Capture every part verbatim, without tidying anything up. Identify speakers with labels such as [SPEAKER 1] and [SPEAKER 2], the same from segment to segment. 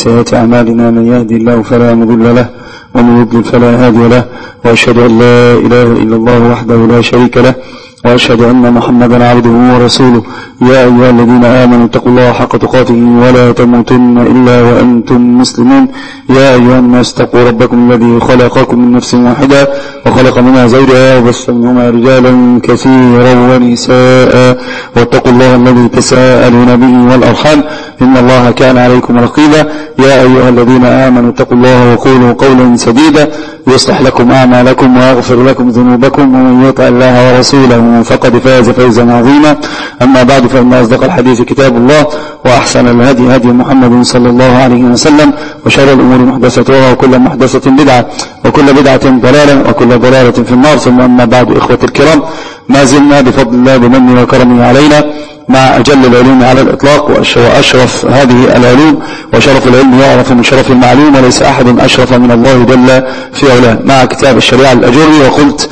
[SPEAKER 1] سيئات أعمالنا من يهدي الله فلا مضل له ومن يضلل فلا هادي له وأشهد أن لا إله إلا الله وحده لا شريك له وأشهد أن محمدا عبده ورسوله. يا أيها الذين آمنوا اتقوا الله حق تقاته ولا تموتن إلا وأنتم مسلمون. يا أيها الناس اتقوا ربكم الذي خلقكم من نفس واحدة وخلق منها زوجها وبث منهما رجالا كثيرا ونساء واتقوا الله الذي تساءلون به والأرحام إن الله كان عليكم رقيبا. يا أيها الذين آمنوا اتقوا الله وقولوا قولا سديدا يصلح لكم أعمالكم ويغفر لكم ذنوبكم ومن يطع الله ورسوله فقد فاز فوزا عظيما. أما بعد فإن أصدق الحديث كتاب الله وأحسن الهدي هدي محمد صلى الله عليه وسلم وشر الأمور محدثاتها وكل محدثة بدعة وكل بدعة ضلالة وكل ضلالة في النار. ثم أما بعد إخوة الكرام، ما زلنا بفضل الله بمنه وكرمه علينا مع أجل العلوم على الإطلاق وأشرف هذه العلوم، وشرف العلم يعرف من شرف المعلوم وليس أحد أشرف من الله جل في علاه، مع كتاب الشريعة الأجري. وقلت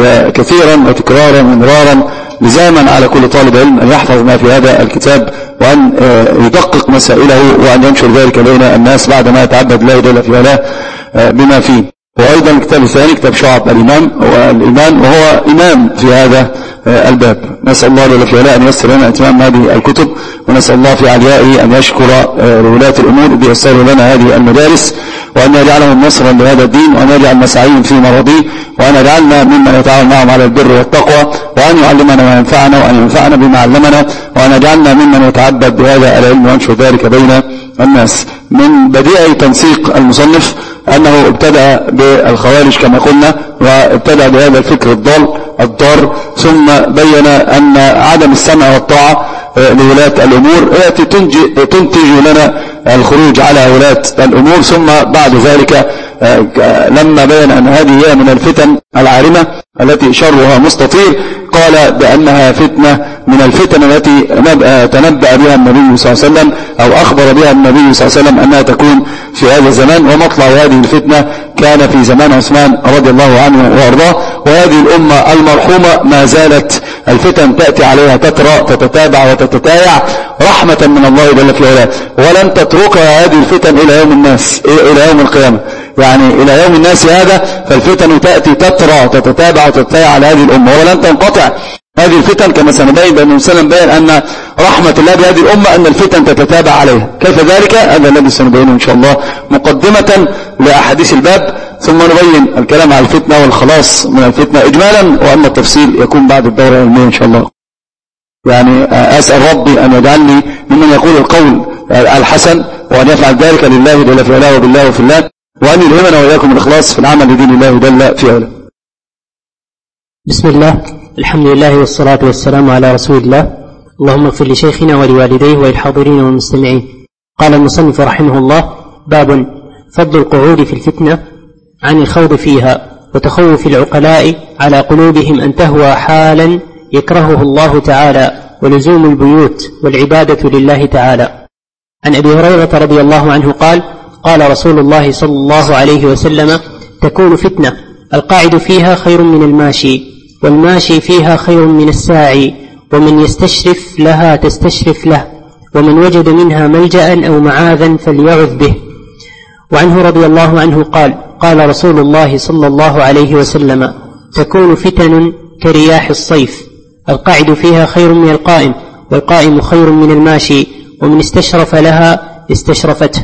[SPEAKER 1] كثيرا وتكرارا ومرارا لزاما على كل طالب علم أن يحفظ ما في هذا الكتاب وأن يدقق مسائله وأن ينشر ذلك بين الناس بعدما يتعبد الله جل في علاه بما فيه. وأيضا الكتاب الثاني كتاب شعب الإمام والإيمان، وهو إمام في هذا الباب. نسأل الله جل في علاه أن ييسر لنا اتمام هذه الكتب، ونسأل الله في عليائه أن يشكر لولاة الأمور بيسروا لنا هذه المدارس، وأن يجعلهم نصرا لهذا الدين، وأن يجعل مساعيهم في مرضيه، وأن يجعلنا ممن يتعاون معهم على البر والتقوى، وأن يعلمنا ما ينفعنا، وأن ينفعنا بما علمنا، وأن يجعلنا ممن يتعبد بهذا العلم وينشر ذلك بين الناس. من بديع تنسيق المصنف أنه ابتدأ بالخوارج كما قلنا، وابتدأ بهذا الفكر الضال الضار، ثم بين أن عدم السمع والطاعة لولاة الأمور تنتج لنا الخروج على ولاة الأمور. ثم بعد ذلك لما بين أن هذه هي من الفتن العارمة التي شرها مستطير، قال بأنها فتنة من الفتن التي تنبأ بها النبي صلى الله عليه وسلم أو أخبر بها النبي صلى الله عليه وسلم أنها تكون في هذا الزمان. ومطلع هذه الفتنة كان في زمان عثمان رضي الله عنه وأرضاه، وهذه الأمة المرحومة ما زالت الفتن تأتي عليها تترى تتتابع وتتتايع رحمة من الله جل في علاه، ولن تتركها هذه الفتن إلى يوم الناس إلى يوم القيامة، يعني إلى يوم الناس هذا. فالفتن تأتي تترى تتتابع وتتتايع على هذه الأمة ولن تنقطع هذه الفتن، كما سنبين بأن وسلم بين أن رحمة الله بهذه الأمة أن الفتن تتتابع عليها. كيف ذلك؟ هذا الذي سنبينه إن شاء الله مقدمة لأحاديث الباب، ثم نبين الكلام على الفتنة والخلاص من الفتنة إجمالا، وأما التفصيل يكون بعد الدورة العلمية إن شاء الله. يعني أسأل ربي أن يجعلني ممن يقول القول الحسن، وأن يفعل ذلك لله جل في علاه وبالله وفي الله، وأن يلهمنا وإياكم الإخلاص في العمل لدين الله جل في علاه.
[SPEAKER 2] بسم الله، الحمد لله والصلاة والسلام على رسول الله. اللهم اغفر لشيخنا ولوالديه وللحاضرين والمستمعين. قال المصنف رحمه الله: باب فضل القعود في الفتنة عن الخوض فيها وتخوف العقلاء على قلوبهم أن تهوى حالا يكرهه الله تعالى، ولزوم البيوت والعبادة لله تعالى. عن أبي هريرة رضي الله عنه قال: قال رسول الله صلى الله عليه وسلم: تكون فتنة القاعد فيها خير من الماشي، والماشي فيها خير من الساعي، ومن يستشرف لها تستشرف له، ومن وجد منها ملجأ أو معاذا فليعذ به. وعنه رضي الله عنه قال: قال رسول الله صلى الله عليه وسلم: تكون فتن كرياح الصيف القاعد فيها خير من القائم، والقائم خير من الماشي، ومن استشرف لها استشرفته.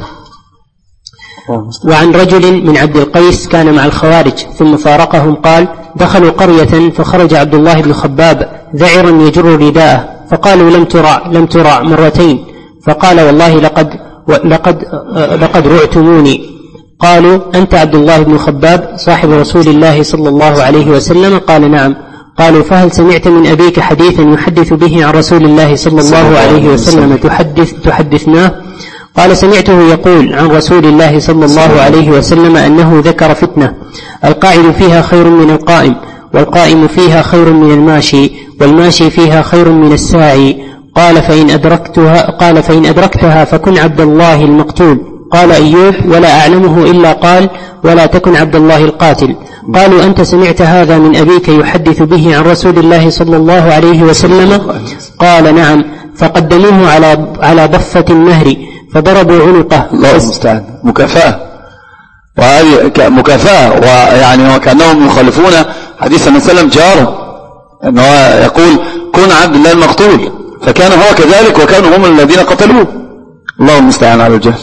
[SPEAKER 2] وعن رجل من عبد القيس كان مع الخوارج ثم فارقهم قال: دخلوا قرية فخرج عبد الله بن خباب ذعرا يجر رداءه، فقالوا: لم ترع لم ترع مرتين، فقال: والله لقد لقد لقد رعتموني. قالوا: أنت عبد الله بن خباب صاحب رسول الله صلى الله عليه وسلم؟ قال: نعم. قالوا: فهل سمعت من أبيك حديثا يحدث به عن رسول الله صلى الله عليه وسلم تحدث تحدثناه؟ قال: سمعته يقول عن رسول الله صلى الله عليه وسلم أنه ذكر فتنة القاعد فيها خير من القائم، والقائم فيها خير من الماشي، والماشي فيها خير من الساعي. قال: فإن أدركتها قال فإن أدركتها فكن عبد الله المقتول. قال أيوب: ولا أعلمه إلا قال: ولا تكن عبد الله القاتل. قالوا: أنت سمعت هذا من أبيك يحدث به عن رسول الله صلى الله عليه وسلم؟ قال: نعم. فقدموه على على ضفة النهر فضربوا عنقه.
[SPEAKER 1] الله المستعان. مكافأة، وهذه مكافأة، ويعني وكأنهم يخالفون حديث النبي صلى الله عليه وسلم جاره، أنه يقول كن عبد الله المقتول، فكان هو كذلك وكانوا هم الذين قتلوه. الله المستعان على الجهل.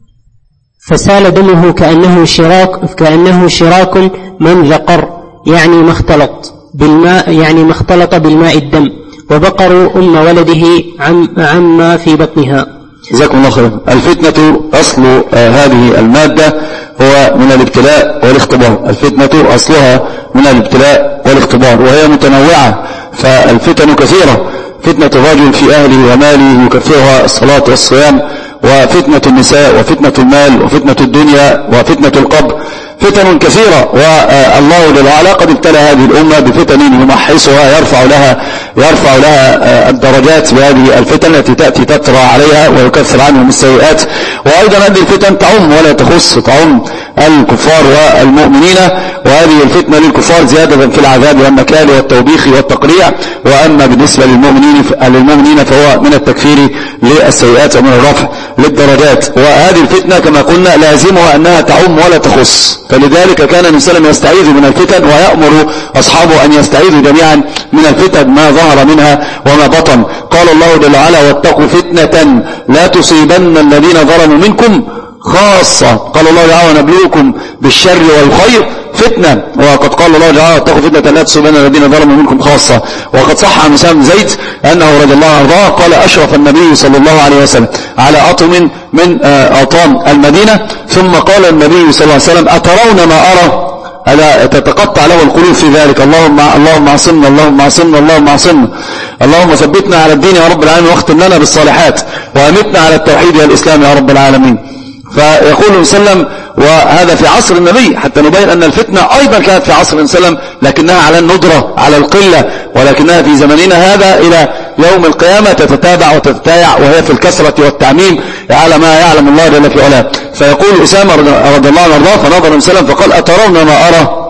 [SPEAKER 2] فسال دمه كأنه شراك كأنه شراك منذقر، يعني ما اختلط بالماء يعني ما اختلط بالماء الدم، وبقروا أم ولده عم عما في بطنها.
[SPEAKER 1] جزاكم الله خيرا. الفتنة أصل آه هذه المادة هو من الابتلاء والاختبار. الفتنة أصلها من الابتلاء والاختبار، وهي متنوعة، فالفتن كثيرة. فتنة الرجل في أهله وماله يكفرها الصلاة والصيام، وفتنة النساء، وفتنة المال، وفتنة الدنيا، وفتنة القبر، فتن كثيرة. والله جل وعلا قد ابتلى هذه الأمة بفتن يمحصها، يرفع لها يرفع لها الدرجات بهذه الفتن التي تأتي تترى عليها ويكفر عنهم السيئات. وأيضا هذه الفتن تعم ولا تخص، تعم الكفار والمؤمنين، وهذه الفتنة للكفار زيادة في العذاب والنكال والتوبيخ والتقريع، وأما بالنسبة للمؤمنين للمؤمنين فهو من التكفير للسيئات ومن الرفع للدرجات. وهذه الفتنة كما قلنا لازمها أنها تعم ولا تخص، فلذلك كان النبي صلى الله عليه وسلم يستعيذ من الفتن ويأمر أصحابه أن يستعيذوا جميعا من الفتن ما ظهر منها وما بطن. قال الله جل وعلا واتقوا فتنة لا تصيبن الذين ظلموا منكم خاصة. قال الله تعالى ونبلوكم بالشر والخير فتنة. وقد قال الله تعالى واتقوا فتنة لا تصيبن الذين ظلموا منكم خاصة. وقد صح عن أسامة بن زيد أنه رضي الله عنه قال أشرف النبي صلى الله عليه وسلم على أطم من أطام المدينة، ثم قال النبي صلى الله عليه وسلم أترون ما أرى؟ هذا تتقطع له القلوب في ذلك. اللهم اللهم اعصمنا اللهم اعصمنا اللهم اعصمنا، اللهم ثبتنا على الدين يا رب العالمين، واختم لنا بالصالحات، وامتنا على التوحيد والإسلام يا رب العالمين. فيقول النبي صلى الله عليه وسلم، وهذا في عصر النبي حتى نبين أن الفتنة أيضا كانت في عصر النبي صلى الله عليه وسلم، لكنها على الندرة على القلة، ولكنها في زمننا هذا إلى يوم القيامة تتتابع وتتتايع، وهي في الكثرة والتعميم على ما يعلم الله جل في علاه. فيقول أسامة رضي الله عنه وارضاه فنظر النبي صلى الله عليه وسلم فقال أترون ما أرى؟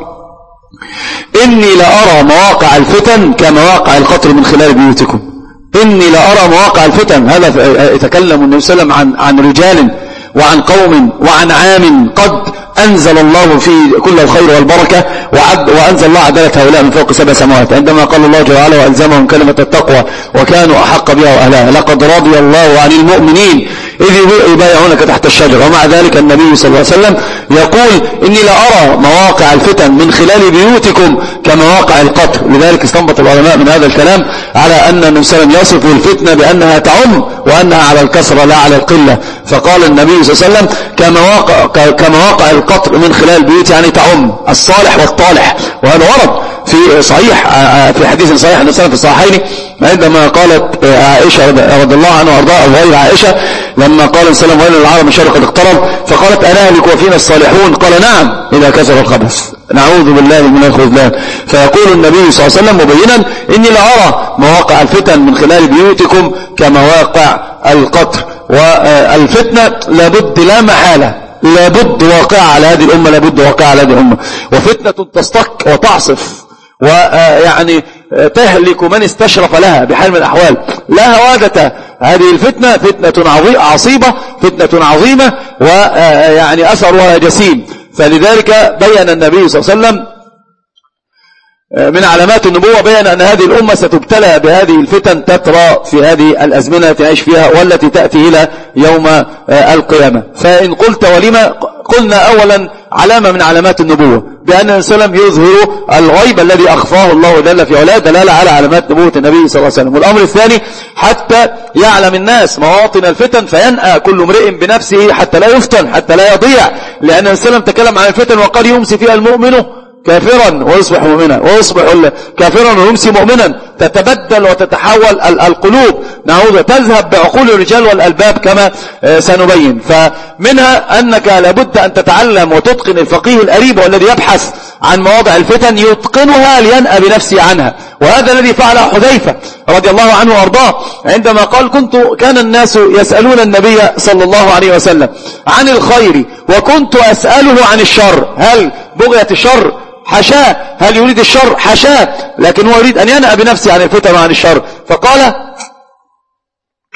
[SPEAKER 1] إني لأرى مواقع الفتن كمواقع القطر من خلال بيوتكم. إني لأرى مواقع الفتن. هذا يتكلم النبي صلى الله عليه وسلم عن عن رجال وعن قوم وعن عام قد أنزل الله في كل الخير والبركة، وأنزل الله عدالة هؤلاء من فوق سبع سماوات، عندما قال الله جل وعلا وألزمهم كلمة التقوى وكانوا أحق بها وأهلها. لقد رضي الله عن المؤمنين إذ يبايعونك تحت الشجرة. ومع ذلك النبي صلى الله عليه وسلم يقول إني لأرى مواقع الفتن من خلال بيوتكم كمواقع القطر. لذلك استنبط العلماء من هذا الكلام على أن النبي صلى الله عليه وسلم يصف الفتنة بأنها تعم وأنها على الكثرة لا على القلة. فقال النبي صلى الله عليه وسلم كمواقع, كمواقع القطر من خلال بيوت، يعني تعم الصالح والطالح. وهذا ورد في صحيح في حديث صحيح النبي في الصحيحين عندما قالت عائشة رضي الله عنها وارضاها أو غير عائشة لما قال صلى الله عليه وسلم العالم الشر قد اقترب، فقالت أنهلك وفينا الصالحون؟ قال نعم إذا كثر الخبث، نعوذ بالله من الخذلان. فيقول النبي صلى الله عليه وسلم مبينا إني لأرى مواقع الفتن من خلال بيوتكم كمواقع القطر. والفتنة لابد لا محالة لابد واقع على هذه الأمة، لابد واقع على هذه الأمة، وفتنة تستك وتعصف ويعني تهلك من استشرف لها بحال من الأحوال. لا هوادة هذه الفتنة فتنة عصيبة، فتنة عظيمة، ويعني أثرها جسيم. فلذلك بيّن النبي صلى الله عليه وسلم من علامات النبوة، بيّن أن هذه الأمة ستبتلى بهذه الفتن تترى في هذه الأزمنة التي نعيش فيها والتي تأتي إلى يوم القيامة. فإن قلت ولما، قلنا أولا علامة من علامات النبوة بأن النبي صلى الله عليه وسلم يظهر الغيب الذي أخفاه الله جل في علاه، دلالة على علامات نبوة النبي صلى الله عليه وسلم. والأمر الثاني حتى يعلم الناس مواطن الفتن فينأى كل امرئ بنفسه حتى لا يفتن، حتى لا يضيع. لأن النبي صلى الله عليه وسلم تكلم عن الفتن وقال يمسي فيها المؤمن كافرا ويصبح مؤمنا، ويصبح كافرا ويمسي مؤمنا، تتبدل وتتحول القلوب، نعوذ تذهب بعقول الرجال والألباب كما سنبين. فمنها أنك لابد أن تتعلم وتتقن الفقيه الأريب والذي يبحث عن مواضع الفتن يتقنها لينأى بنفسه عنها. وهذا الذي فعله حذيفة رضي الله عنه وارضاه عندما قال كنت كان الناس يسألون النبي صلى الله عليه وسلم عن الخير وكنت أسأله عن الشر. هل بغية الشر؟ حشاه. هل يريد الشر؟ حشاه. لكن هو يريد أن ينأى بنفسه عن الفتن وعن الشر. فقال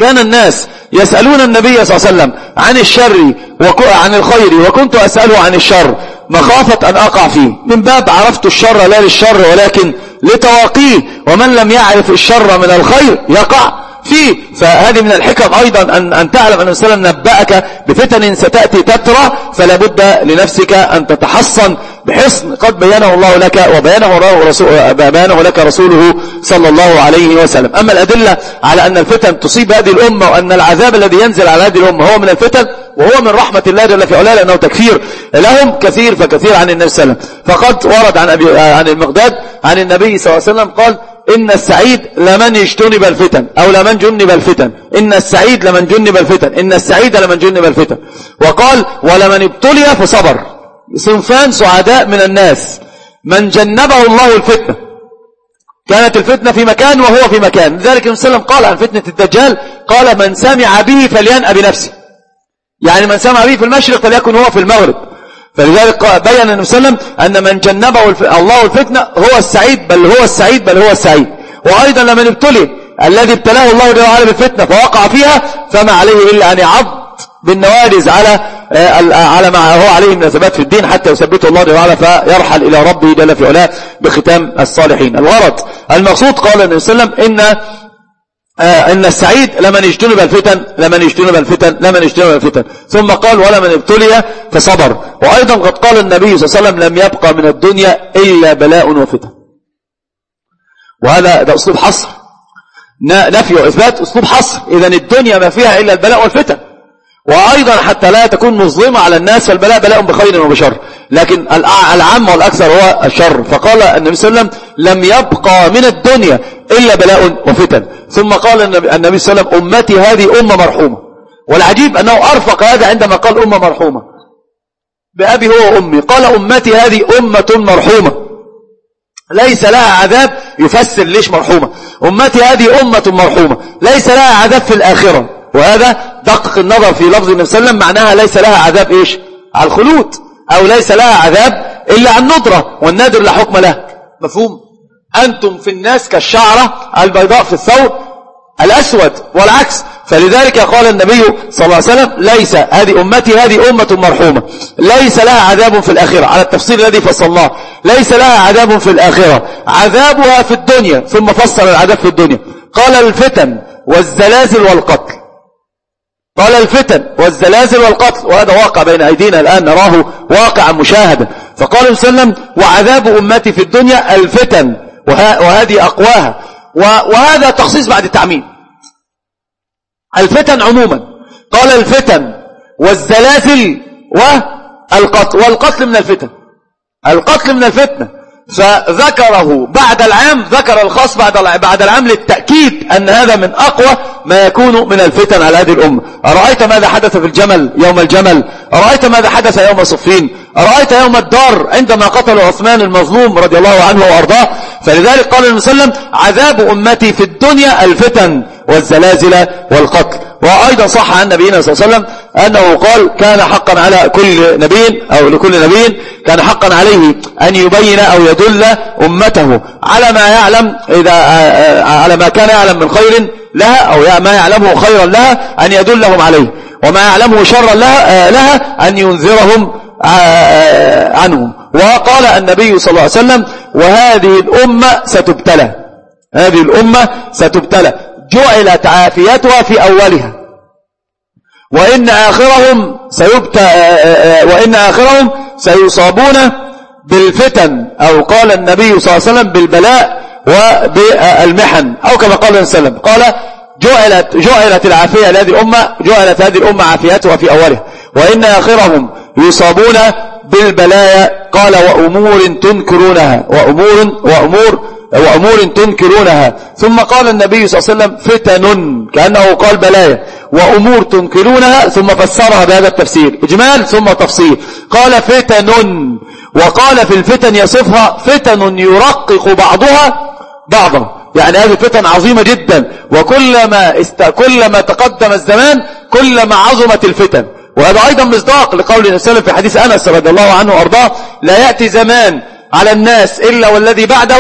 [SPEAKER 1] كان الناس يسألون النبي صلى الله عليه وسلم عن الشر وعن الخير، وكنت أسأله عن الشر مخافة أن أقع فيه، من باب عرفت الشر لا للشر ولكن لتواقيه، ومن لم يعرف الشر من الخير يقع فيه. فهذه من الحكم أيضا أن, أن تعلم أن الرسول نبأك بفتن ستأتي تترى، فلا بد لنفسك أن تتحصن بحصن قد بينه الله لك وبينه رسول بينه لك رسوله صلى الله عليه وسلم. أما الأدلة على أن الفتن تصيب هذه الأمة وأن العذاب الذي ينزل على هذه الأمة هو من الفتن وهو من رحمة الله جل في علاه لأنه تكفير لهم كثير فكثير عن النبي صلى الله عليه وسلم. فقد ورد عن, أبي عن المقداد عن النبي صلى الله عليه وسلم قال إن السعيد لمن اجتنب الفتن أو لمن جنب الفتن، إن السعيد لمن جنب الفتن، إن السعيد لمن جنب الفتن. وقال ولمن ابتلي فصبر. صنفان سعداء من الناس: من جنبه الله الفتنة، كانت الفتنة في مكان وهو في مكان. لذلك النبي صلى الله عليه وسلم قال عن فتنة الدجال قال من سمع به فلينأ بنفسه، يعني من سمع به في المشرق فليكن هو في المغرب. فلذلك بيّن النبي صلى الله عليه وسلم أن من جنبه الله الفتنة هو السعيد، بل هو السعيد بل هو السعيد. وأيضا لمن ابتلي الذي ابتلاه الله جل وعلا بالفتنة فوقع فيها فما عليه إلا أن يعض بالنوارز على على ما هو عليه من الثبات في الدين حتى يثبته الله جل وعلا فيرحل إلى ربه جل في علاه بختام الصالحين. الغرض المقصود قال النبي صلى الله عليه وسلم إن آه إن السعيد لمن اجتنب الفتن لمن اجتنب الفتن لمن اجتنب الفتن. ثم قال ولمن ابتلي فصبر. وأيضا قد قال النبي صلى الله عليه وسلم لم يبقى من الدنيا إلا بلاء وفتن. وهذا ده أسلوب حصر، نفي وإثبات أسلوب حصر. إذن الدنيا ما فيها إلا البلاء والفتن. وأيضا حتى لا تكون مظلمة على الناس فالبلاء بلاء بخير وبشر، لكن العام والأكثر هو الشر. فقال النبي صلى الله عليه وسلم لم يبقى من الدنيا إلا بلاء وفتن. ثم قال النبي صلى الله عليه وسلم أمتي هذه أمة مرحومة. والعجيب أنه أرفق هذا عندما قال أمة مرحومة بأبي هو وأمي، قال أمتي هذه أمة مرحومة ليس لها عذاب. يفسر ليش مرحومة. أمتي هذه أمة مرحومة ليس لها عذاب في الآخرة، وهذا دقق النظر في لفظ النبي صلى الله عليه وسلم، معناها ليس لها عذاب إيش؟ على الخلود، أو ليس لها عذاب إلا عن ندرة، والنادر لا حكم له. مفهوم؟ أنتم في الناس كالشعرة البيضاء في الثوب الأسود والعكس. فلذلك قال النبي صلى الله عليه وسلم ليس هذه أمتي هذه أمة مرحومة ليس لها عذاب في الآخرة، على التفصيل الذي فصلناه. ليس لها عذاب في الآخرة، عذابها في الدنيا. ثم فصل العذاب في الدنيا قال الفتن والزلازل والقتل. قال الفتن والزلازل والقتل، وهذا واقع بين أيدينا الآن نراه واقعا مشاهدا. فقال صلى الله عليه وسلم وعذاب أمتي في الدنيا الفتن، وهذه أقواها. وهذا تخصيص بعد التعميم. الفتن عموما قال الفتن والزلازل والقتل، والقتل من الفتن، القتل من الفتنة. فذكره بعد العام، ذكر الخاص بعد بعد العام للتأكيد أن هذا من أقوى ما يكون من الفتن على هذه الأمة. أرأيت ماذا حدث في الجمل يوم الجمل؟ أرأيت ماذا حدث يوم صفين؟ أرأيت يوم الدار عندما قتلوا عثمان المظلوم رضي الله عنه وأرضاه؟ فلذلك قال النبي صلى الله عليه وسلم عذاب أمتي في الدنيا الفتن والزلازل والقتل. وأيضا صح عن نبينا صلى الله عليه وسلم أنه قال كان حقا على كل نبي أو لكل نبي كان حقا عليه أن يبين أو يدل أمته على ما يعلم، إذا على ما كان يعلم من خير لها أو ما يعلمه خيرا لها أن يدلهم عليه، وما يعلمه شرا لها, لها أن ينذرهم عنهم. وقال النبي صلى الله عليه وسلم وهذه الأمة ستبتلى، هذه الأمة ستبتلى جعلت عافيتها في أولها وإن آخرهم سيبتى وإن آخرهم سيصابون بالفتن، أو قال النبي صلى الله عليه وسلم بالبلاء وبالمحن، أو كما قال النبي صلى الله عليه وسلم قال جعلت جعلت العافية لهذه الأمة جعلت هذه الأمة عافيتها في أولها وإن آخرهم يصابون بالبلايا. قال وأمور تنكرونها وأمور وأمور وأمور تنكرونها. ثم قال النبي صلى الله عليه وسلم فتن، كأنه قال بلايا وأمور تنكرونها، ثم فسرها بهذا التفسير إجمال ثم تفصيل. قال فتن، وقال في الفتن يصفها فتن يرقق بعضها بعضا، يعني هذه فتن عظيمة جدا، وكلما است... كلما تقدم الزمان كلما عظمت الفتن. وهذا أيضا مصداق لقول النبي صلى الله عليه وسلم في حديث أنس رضي الله عنه وأرضاه لا يأتي زمان على الناس إلا والذي بعده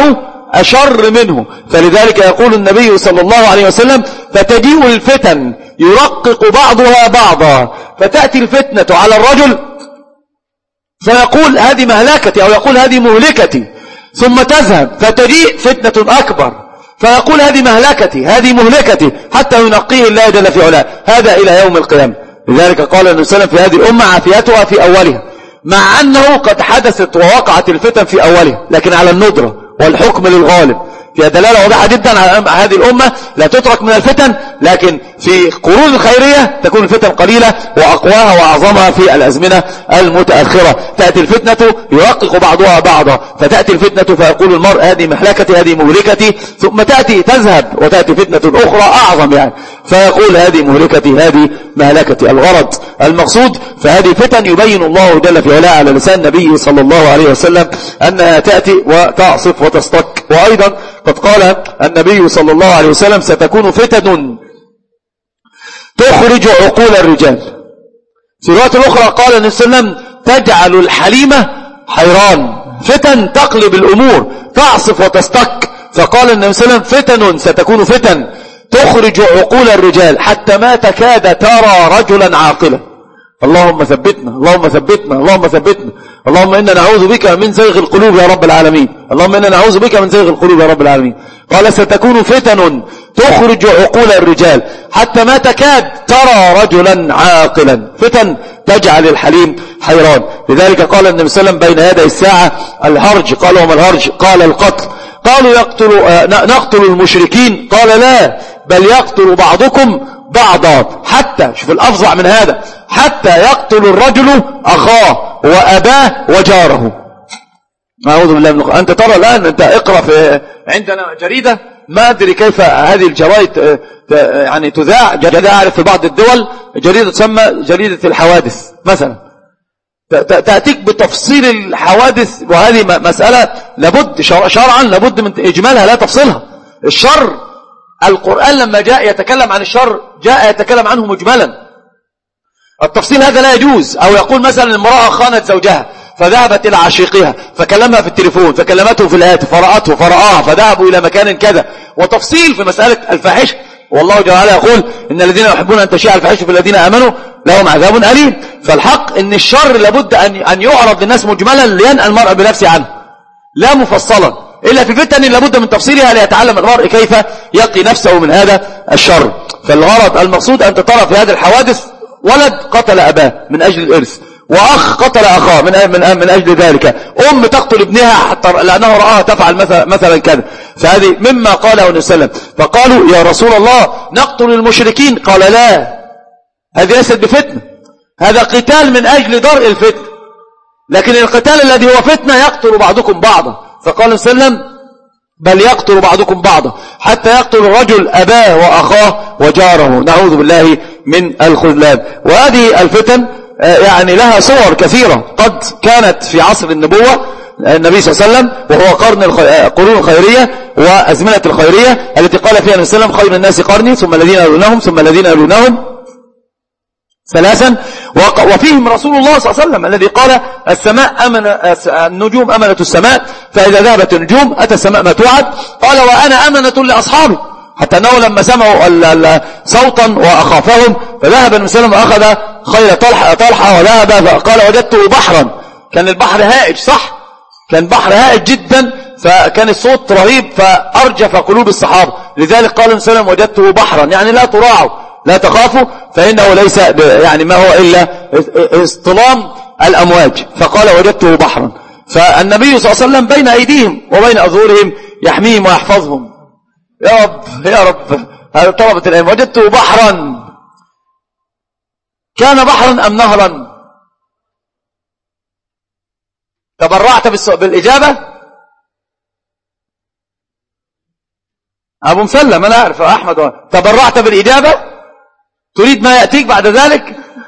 [SPEAKER 1] أشر منه. فلذلك يقول النبي صلى الله عليه وسلم فتجيء الفتن يرقق بعضها بعضا، فتأتي الفتنة على الرجل فيقول هذه مهلكتي، أو يقول هذه مهلكتي، ثم تذهب فتجيء فتنة أكبر فيقول هذه مهلكتي هذه مهلكتي، حتى ينقيه الله جل في علاه، هذا إلى يوم القيامة. لذلك قال النبي صلى الله عليه وسلم في هذه الأمة عافيتها في أولها، مع أنه قد حدثت ووقعت الفتن في أولها، لكن على الندرة والحكم للغالب. فيها دلالة واضحة جدا على هذه الأمة لا تترك من الفتن، لكن في قرون الخيرية تكون الفتن قليلة وأقواها وأعظمها في الأزمنة المتأخرة. تأتي الفتنة يرقق بعضها بعضا، فتأتي الفتنة فيقول المرء هذه محلكتي هذه مهلكتي، ثم تأتي تذهب وتأتي فتنة أخرى أعظم يعني، فيقول هذه مهلكتي هذه مهلكتي. الغرض المقصود فهذه فتن يبين الله جل في علاه على لسان النبي صلى الله عليه وسلم أنها تأتي وتعصف وتستك. وأيضا قد قال النبي صلى الله عليه وسلم ستكون فتن تخرج عقول الرجال. في رواية الأخرى قال النبي صلى الله عليه وسلم تجعل الحليمة حيران، فتن تقلب الأمور تعصف وتستك. فقال النبي صلى الله عليه وسلم فتن ستكون فتن تخرج عقول الرجال حتى ما تكاد ترى رجلا عاقلا. اللهم ثبتنا اللهم ثبتنا اللهم ثبتنا اللهم إنا نعوذ بك من زيغ القلوب يا رب العالمين اللهم إنا نعوذ بك من زيغ القلوب يا رب العالمين. قال ستكون فتن تخرج عقول الرجال حتى ما تكاد ترى رجلا عاقلا، فتن تجعل الحليم حيران. لذلك قال النبي صلى الله عليه وسلم بين يدي الساعة الهرج. قال وما الهرج؟ قال القتل. قالوا يقتل نقتل المشركين، قال لا بل يقتل بعضكم بعضا، حتى شوف الأفظع من هذا، حتى يقتل الرجل أخاه وأباه وجاره. أعوذ بالله من أنت ترى الآن، أنت اقرأ في عندنا جريدة ما أدري كيف هذه الجرائد يعني تذاع، جريدة أعرف في بعض الدول جريدة تسمى جريدة الحوادث مثلا، تأتيك بتفصيل الحوادث، وهذه مسألة لابد شرعا لابد من إجمالها لا تفصيلها. الشر القرآن لما جاء يتكلم عن الشر جاء يتكلم عنه مجملا، التفصيل هذا لا يجوز. أو يقول مثلا المرأة خانت زوجها فذهبت إلى عشيقها فكلمها في التليفون فكلمته في الهاتف فرأته فرآها فذهبوا إلى مكان كذا، وتفصيل في مسألة الفاحشة. والله جل وعلا يقول إن الذين يحبون أن تشيع الفاحشة في الذين آمنوا لهم عذاب أليم. فالحق إن الشر لابد أن أن يعرض للناس مجملا لينأى المرء بنفسه عنه، لا مفصلا، إلا في فتن لابد من تفصيلها ليتعلم المرء كيف يقي نفسه من هذا الشر. فالغرض المقصود أن ترى في هذه الحوادث ولد قتل أباه من أجل الإرث، وأخ قتل أخاه من من من أجل ذلك، أم تقتل ابنها حتى لأنه رآها تفعل مثلا مثلا كذا. فهذه مما قاله النبي صلى الله عليه وسلم. فقالوا يا رسول الله نقتل المشركين، قال لا، هذه ليست بفتنة، هذا قتال من أجل درء الفتنة، لكن القتال الذي هو فتنة يقتل بعضكم بعضا. فقال النبي صلى الله عليه وسلم بل يقتل بعضكم بعضا حتى يقتل الرجل أباه وأخاه وجاره، نعوذ بالله من الخذلان. وهذه الفتن يعني لها صور كثيرة، قد كانت في عصر النبوة النبي صلى الله عليه وسلم وهو قرن القرون الخيرية وأزمنة الخيرية التي قال فيها النبي صلى الله عليه وسلم خير الناس قرني ثم الذين يلونهم ثم الذين يلونهم ثلاثا، وفيهم رسول الله صلى الله عليه وسلم الذي قال السماء أمن النجوم أمنة السماء فإذا ذهبت النجوم أتى السماء ما توعد، قال وأنا أمنة لأصحابي، حتى أنه لما سمعوا صوتا وأخافهم فذهب النبي صلى الله عليه وسلم أخذ خيل طلحة, طلحة وذهب فقال وجدته بحرا، كان البحر هائج، صح، كان بحر هائج جدا، فكان الصوت رهيب فأرجف قلوب الصحابة. لذلك قال النبي صلى الله عليه وسلم وجدته بحرا، يعني لا تراعوا لا تخافوا فإنه ليس يعني ما هو إلا اصطلام الأمواج، فقال وجدته بحرا. فالنبي صلى الله عليه وسلم بين أيديهم وبين أظهرهم يحميهم ويحفظهم. يا رب يا رب، هذا طلبة العلم. وجدته بحرا، كان بحرا أم نهرا؟ تبرعت بالإجابة؟ أبو مسلم أنا أعرف أحمد، تبرعت بالإجابة؟ تريد ما يأتيك بعد ذلك؟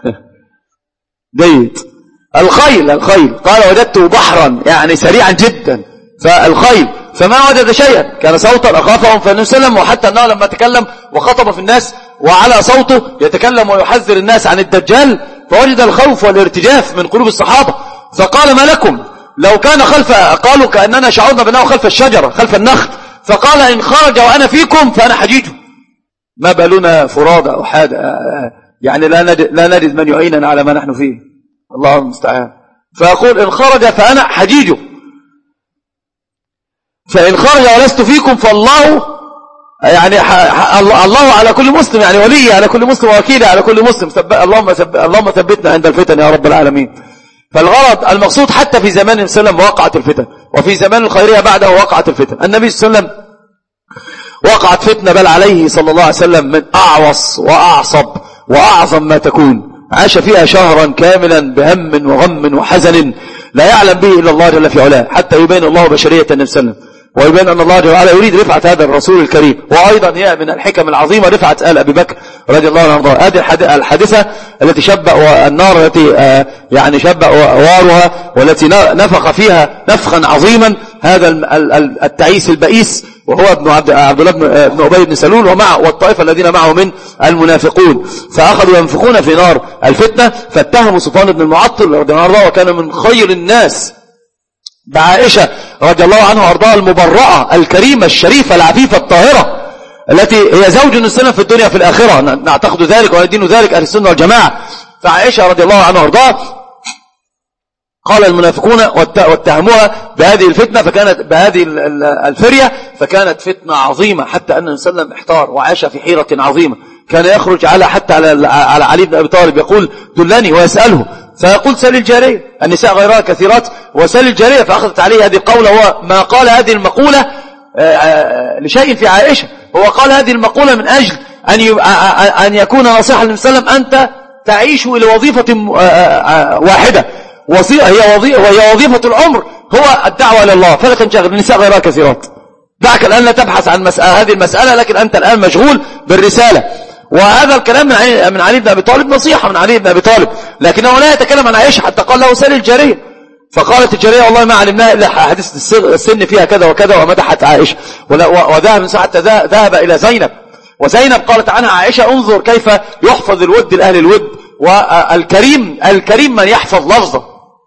[SPEAKER 1] جيد. الخيل الخيل قال وجدته بحرا، يعني سريعا جدا، فالخيل فما وجد شيئا، كان صوتا أخافهم فالنبي صلى الله عليه وسلم، وحتى أنه لما تكلم وخطب في الناس وعلى صوته يتكلم ويحذر الناس عن الدجال فوجد الخوف والارتجاف من قلوب الصحابة، فقال ما لكم؟ لو كان خلف، قالوا كأننا شعرنا بأنه خلف الشجرة خلف النخل، فقال إن خرج وأنا فيكم فأنا حجيجه. ما بالنا فرادى أو حاد، يعني لا نجد, لا نجد من يعيننا على ما نحن فيه، الله المستعان. فأقول إن خرج فأنا حجيجه، فإن خرج ولست فيكم فالله يعني الله على كل مسلم، يعني ولي على كل مسلم ووكيل على كل مسلم. اللهم اللهم ثبتنا عند الفتن يا رب العالمين. فالغرض المقصود حتى في زمان النبي صلى الله عليه وسلم وقعت الفتن، وفي زمان الخيرية بعده وقعت الفتن. النبي صلى الله عليه وسلم وقعت فتنة بل عليه صلى الله عليه وسلم من أعوص وأعصب وأعظم ما تكون، عاش فيها شهرا كاملا بهم وغم وحزن لا يعلم به إلا الله جل في علاه، حتى يبين الله بشرية النبي صلى الله عليه وسلم، ويبين أن الله جل وعلا يريد رفعة هذا الرسول الكريم. وأيضا هي من الحكم العظيمة رفعة آل أبي بكر رضي الله عنه. هذه الحادثة التي شبأ النار التي يعني شبأ وارها والتي نفخ فيها نفخا عظيما هذا التعيس البئيس، وهو ابن عبد الله بن أبي بن سلول ومع والطائفة الذين معه من المنافقون، فأخذوا ينفخون في نار الفتنة، فاتهموا صفوان بن المعطل رضي الله عنه، وكان من خير الناس بعائشة رضي الله عنها وارضاها المبرأة الكريمة الشريفة العفيفة الطاهرة التي هي زوج السنة في الدنيا في الآخرة، نعتقد ذلك وندين ذلك أهل السنة والجماعة. فعائشة رضي الله عنها وارضاها قال المنافقون واتهموها بهذه الفتنة، فكانت بهذه الفرية، فكانت فتنة عظيمة حتى أن النبي صلى الله عليه وسلم احتار وعاش في حيرة عظيمة. كان يخرج على حتى على على علي بن أبي طالب يقول دلني ويسأله، فيقول سل الجارية، النساء غيرها كثيرات وسل الجارية، فأخذت عليه هذه القولة. هو ما قال هذه المقولة لشيء في عائشة، هو قال هذه المقولة من أجل أن أن يكون نصيحة للنبي صلى الله عليه وسلم، أنت تعيش إلى وظيفة واحدة، هي وظيفة وهي وظيفة العمر، هو الدعوة إلى الله، فلا تنشغل، النساء غيرها كثيرات، دعك الآن لا تبحث عن مسألة هذه المسألة، لكن أنت الآن مشغول بالرسالة. وهذا الكلام من علي, من علي بن أبي طالب، نصيحة من علي بن أبي طالب، لكنه لا يتكلم عن عائشة حتى قال له سل الجارية، فقالت الجارية والله ما علمناها إلا حديث السن فيها كذا وكذا، ومدحت عائشة. وذهب من حتى ذهب إلى زينب، وزينب قالت عنها عائشة انظر كيف يحفظ الود لأهل الود، والكريم الكريم من يحفظ لفظه،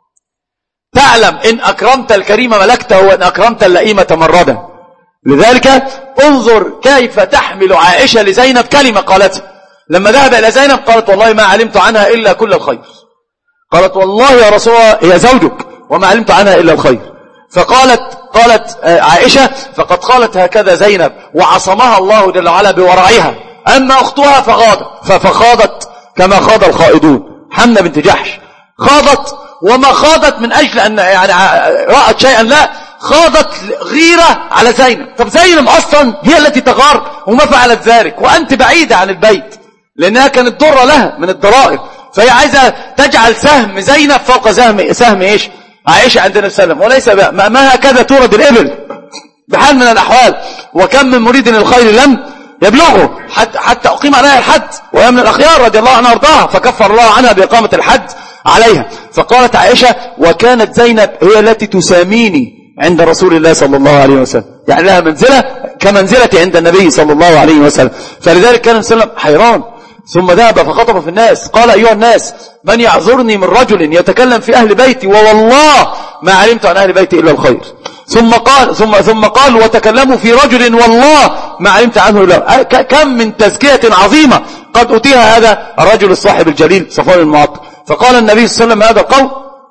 [SPEAKER 1] تعلم إن أكرمت الكريم ملكته وإن أكرمت اللئيمة مرده. لذلك انظر كيف تحمل عائشة لزينب كلمة قالتها لما ذهب إلى زينب، قالت والله ما علمت عنها إلا كل الخير، قالت والله يا رسول الله هي زوجك وما علمت عنها إلا الخير. فقالت قالت عائشة فقد قالت هكذا زينب وعصمها الله جل وعلا بورعها، أما أختها فغاضت فخاضت كما خاض الخائضون. حمنة بنت جحش خاضت، وما خاضت من أجل أن يعني رأت شيئا، لا، خاضت غيرة على زينب. طب زينب أصلا هي التي تغار وما فعلت ذلك، وأنت بعيدة عن البيت، لأنها كانت ضرة لها من الضرائر، فهي عايزة تجعل سهم زينب فوق سهم سهم إيش عائشة عند النبي صلى الله عليه وسلم، وليس ما, ما هكذا تورد الإبل بحال من الأحوال. وكم من مريد للخير لم يبلغه حتى, حتى أقيم عليها الحد، وهي من الأخيار رضي الله عنها وارضاها، فكفر الله عنها بإقامة الحد عليها. فقالت عائشة وكانت زينب هي التي تساميني عند رسول الله صلى الله عليه وسلم، يعني لها منزلة كمنزلتي عند النبي صلى الله عليه وسلم. فلذلك كان النبي صلى الله عليه وسلم حيران، ثم ذهب فخطب في الناس قال أيها الناس من يعذرني من رجل يتكلم في أهل بيتي ووالله ما علمت عن أهل بيتي إلا الخير. ثم قال ثم ثم قال وتكلموا في رجل والله ما علمت عنه إلا. كم من تزكية عظيمة قد أتيها هذا الرجل الصاحب الجليل صفوان المعطل. فقال النبي صلى الله عليه وسلم هذا القول،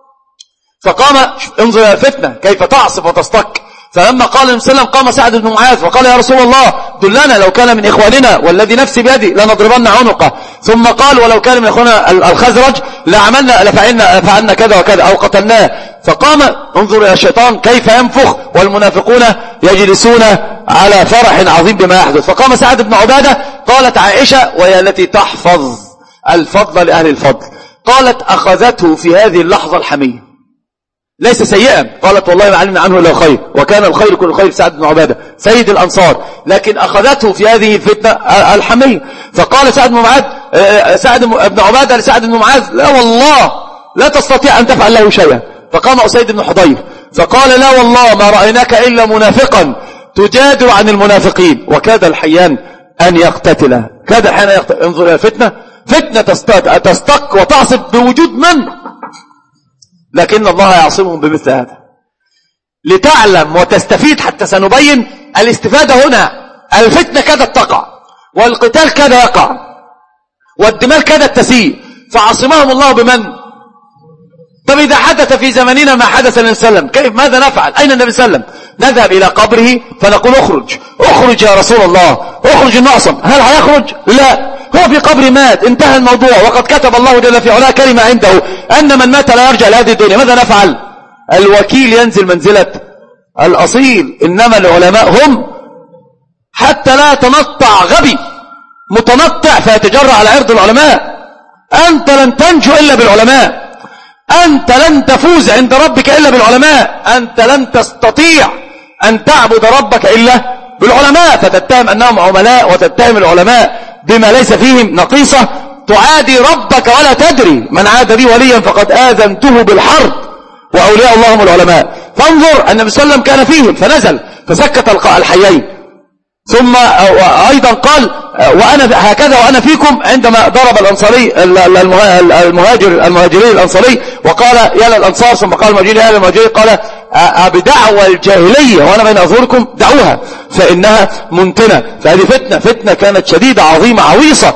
[SPEAKER 1] فقام انظر إلى الفتنة كيف تعصف وتستك. فلما قال النبي صلى الله عليه وسلم قام سعد بن معاذ وقال يا رسول الله دلنا لو كان من إخواننا والذي نفسي بيدي لنضربن عنقه. ثم قال ولو كان من إخواننا الخزرج لعملنا لفعلنا فعلنا كذا وكذا أو قتلناه. فقام انظر إلى الشيطان كيف ينفخ والمنافقون يجلسون على فرح عظيم بما يحدث. فقام سعد بن عبادة. قالت عائشة وهي التي تحفظ الفضل لأهل الفضل، قالت أخذته في هذه اللحظة الحمية ليس سيئا، قالت والله ما علمنا عنه إلا خير، وكان الخير كل خير سعد بن عبادة سيد الأنصار، لكن أخذته في هذه الفتنة الحمية. فقال سعد بن معاذ سعد بن عبادة لسعد بن معاذ لا والله لا تستطيع أن تفعل له شيئا. فقام أسيد بن حضير فقال لا والله ما رأيناك إلا منافقا تجادل عن المنافقين. وكاد الحيان أن يقتتله، كاد الحيان أن يقتتل. انظر إلى الفتنة، فتنة تستك وتعصب بوجود من، لكن الله يعصمهم بمثل هذا.
[SPEAKER 3] لتعلم وتستفيد حتى سنبين الاستفادة هنا. الفتنة كادت تقع والقتال كاد يقع والدماء كادت تسيل فعصمهم الله بمن؟ طب إذا حدث في زمننا ما حدث للنبي صلى الله عليه وسلم كيف ماذا نفعل؟ أين النبي صلى الله عليه وسلم؟ نذهب إلى قبره فنقول اخرج اخرج يا رسول الله اخرج النعصم. هل هيخرج؟ لا، هو في قبر مات انتهى الموضوع وقد كتب الله جل في علاه كلمة عنده أن من مات لا يرجع لهذه الدنيا. ماذا نفعل؟ الوكيل ينزل منزلة الأصيل. إنما العلماء هم حتى لا تنطع غبي متنطع فيتجرع على عرض العلماء. أنت لن تنجو إلا بالعلماء، أنت لن تفوز عند ربك إلا بالعلماء، أنت لن تستطيع أن تعبد ربك إلا بالعلماء. فتتهم أنهم عملاء وتتهم العلماء بما ليس فيهم نقيصة. تعادي ربك ولا تدري. من عاد لي وليا فقد آذنته بالحرب وأولياء الله هم العلماء. فانظر النبي صلى الله عليه وسلم كان فيهم فنزل فسكت الحيين. ثم أيضا قال وأنا هكذا وأنا فيكم عندما ضرب الأنصاري المهاجر المهاجرين الأنصاري وقال يا للأنصار ثم قال المهاجرين يا للمهاجرين قال بدعوى الجاهلية وأنا بين أظهركم دعوها فإنها منتنة. فهذه فتنة فتنة كانت شديدة عظيمة عويصة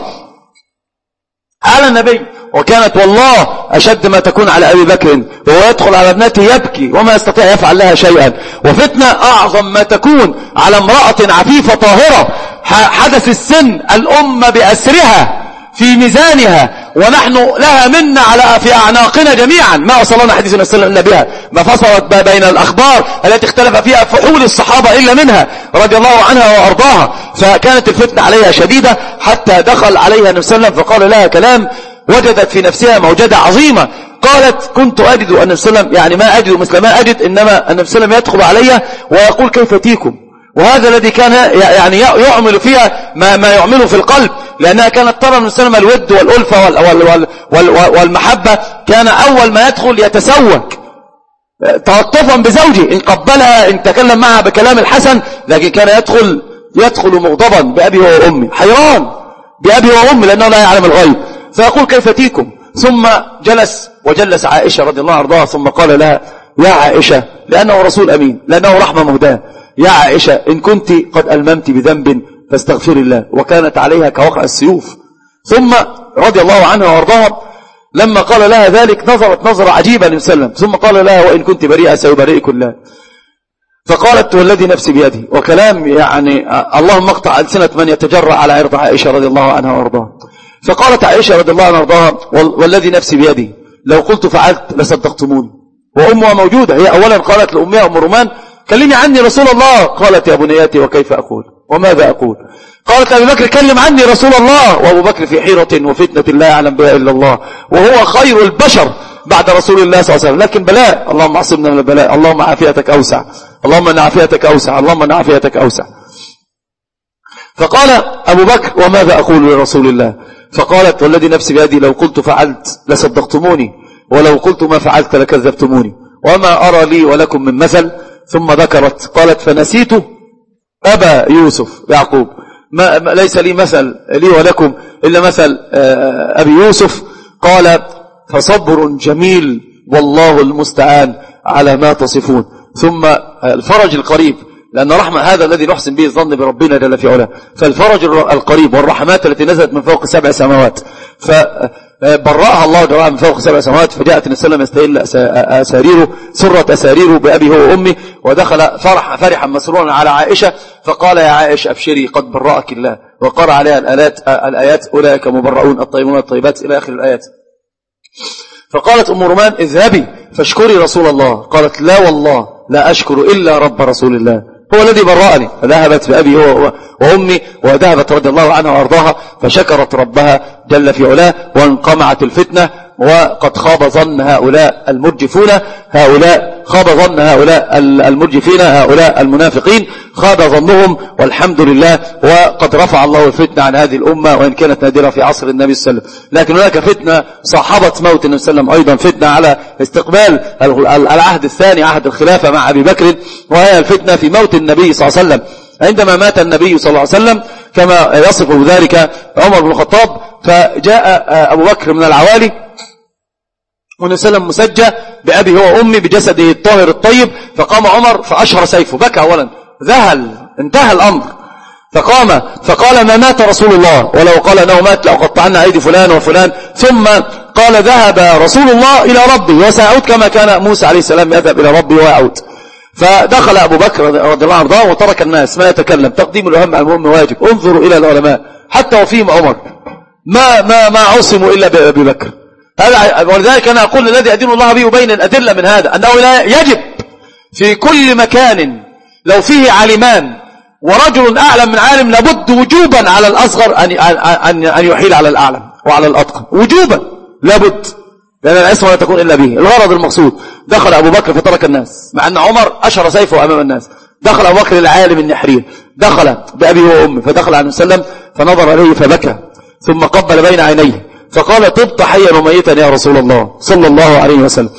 [SPEAKER 3] على النبي وكانت والله أشد ما تكون على أبي بكر وهو يدخل على ابنته يبكي وما يستطيع يفعل لها شيئا. وفتنة أعظم ما تكون على امرأة عفيفة طاهرة حدث السن الأمة بأسرها في ميزانها ونحن لها منا على في أعناقنا جميعا. ما وصلنا حديث النبي صلى الله عليه وسلم بها ما فصلت بين الأخبار التي اختلف فيها فحول الصحابة إلا منها رضي الله عنها وأرضاها. فكانت الفتنة عليها شديدة حتى دخل عليها النبي صلى الله عليه وسلم فقال لها كلام وجدت في نفسها موجدة عظيمة. قالت كنت أجد أن النبي صلى الله عليه وسلم يعني ما أجد مثل ما أجد إنما النبي صلى الله عليه وسلم يدخل علي ويقول كيف تيكم. وهذا الذي كان يعني يعمل فيها ما, ما يعمله في القلب لأنها كانت ترى النبي صلى الله عليه وسلم الود والألفة وال وال وال والمحبة. كان أول ما يدخل يتسوك تعطفا بزوجه إن قبلها إن تكلم معها بكلام الحسن لكن كان يدخل يدخل مغضبا بأبي وأمي حيران بأبي وأمي لأنه لا يعلم الغيب. فيقول كيف تيكم. ثم جلس وجلس عائشة رضي الله عنها ثم قال لها يا عائشة لأنه رسول أمين لأنه رحمة مهداة يا عائشة إن كنت قد ألممت بذنب فاستغفر الله. وكانت عليها كوقع السيوف. ثم رضي الله عنها وارضاها لما قال لها ذلك نظرت نظرة عجيبة النبي صلى الله عليه وسلم ثم قال لها وإن كنت بريئة سيبرئك الله. فقالت والذي نفسي بيده وكلام يعني اللهم اقطع ألسنة من يتجرأ على عرض عائشة رضي الله عنها وارضاها. فقالت عائشة رضي الله عنها وارضاها والذي نفسي بيده لو قلت فعلت لصدقتموني. وأمها موجودة هي أولا قالت لأمها أم رومان كلمي عني رسول الله. قالت يا بنياتي وكيف أقول وماذا أقول. قالت أبي بكر كلم عني رسول الله. وأبو بكر في حيرة وفتنة لا يعلم بها إلا الله وهو خير البشر بعد رسول الله صلى الله عليه وسلم. لكن بلاء اللهم عصمنا من البلاء اللهم عافيتك أوسع اللهم أن عافيتك أوسع اللهم أن عافيتك أوسع. فقال أبو بكر وماذا أقول لرسول الله. فقالت والذي نفسي بيدي لو قلت فعلت لصدقتموني ولو قلت ما فعلت لكذبتموني وما أرى لي ولكم من مثل. ثم ذكرت قالت فنسيت أبا يوسف يعقوب ما ليس لي مثل لي ولكم إلا مثل أبي يوسف. قال فصبر جميل والله المستعان على ما تصفون. ثم الفرج القريب لأن رحمة هذا الذي نحسن به الظن بربنا جل في علاه. فالفرج القريب والرحمات التي نزلت من فوق سبع سماوات فبرأها الله جل من فوق سبع سماوات. فجاءت النبي صلى الله عليه وسلم يستهل أساريره سرت أساريره بأبي هو وأمي ودخل فرح فرحا مسرورا على عائشة فقال يا عائشة أبشري قد برأك الله وقرأ عليها الآيات الآيات أولئك مبرؤون الطيبون الطيبات إلى آخر الآيات. فقالت أم رومان اذهبي فاشكري رسول الله. قالت لا والله لا أشكر إلا رب رسول الله هو الذي برأني. فذهبت بأبي هو وأمي وذهبت رضي الله عنها وأرضاها فشكرت ربها جل في علاه وانقمعت الفتنة. وقد خاب ظن هؤلاء المرجفون هؤلاء خاب ظن هؤلاء المرجفين هؤلاء المنافقين خاب ظنهم والحمد لله. وقد رفع الله الفتنة عن هذه الأمة وإن كانت نادرة في عصر النبي صلى الله عليه وسلم. لكن هناك فتنة صاحبت موت النبي صلى الله عليه وسلم أيضا فتنة على استقبال العهد الثاني عهد الخلافة مع أبي بكر وهي الفتنة في موت النبي صلى الله عليه وسلم. عندما مات النبي صلى الله عليه وسلم كما يصف ذلك عمر بن الخطاب فجاء أبو بكر من العوالي والنبي صلى الله عليه وسلم مسجى بأبي هو وأمي بجسده الطاهر الطيب. فقام عمر فأشهر سيفه، بكى أولا، ذهل، انتهى الأمر. فقام فقال ما مات رسول الله، ولو قال أنه مات لأقطعنا أيدي فلان وفلان. ثم قال ذهب رسول الله إلى ربي وسيعود كما كان موسى عليه السلام يذهب إلى ربي ويعود. فدخل أبو بكر رضي الله عنه وترك الناس ما يتكلم، تقديم الأهم على المهم واجب. انظروا إلى العلماء حتى وفيهم عمر ما ما ما عصموا إلا بأبي بكر. هذا ولذلك أنا أقول الذي أدين الله به يبين الأدلة من هذا أنه لا يجب في كل مكان لو فيه عالمان ورجل أعلم من عالم لابد وجوبا على الأصغر أن أن أن يحيل على الأعلم وعلى الأتقى، وجوبا لابد، لأن العصمة لا تكون إلا به. الغرض المقصود دخل أبو بكر فترك الناس، مع أن عمر أشر سيفه أمام الناس. دخل أبو بكر العالم النحرير، دخل بأبي وأمي، فدخل عليه وسلم فنظر عليه فبكى، ثم قبل بين عينيه فقال طبت حيا وميتا يا رسول الله صلى الله عليه وسلم.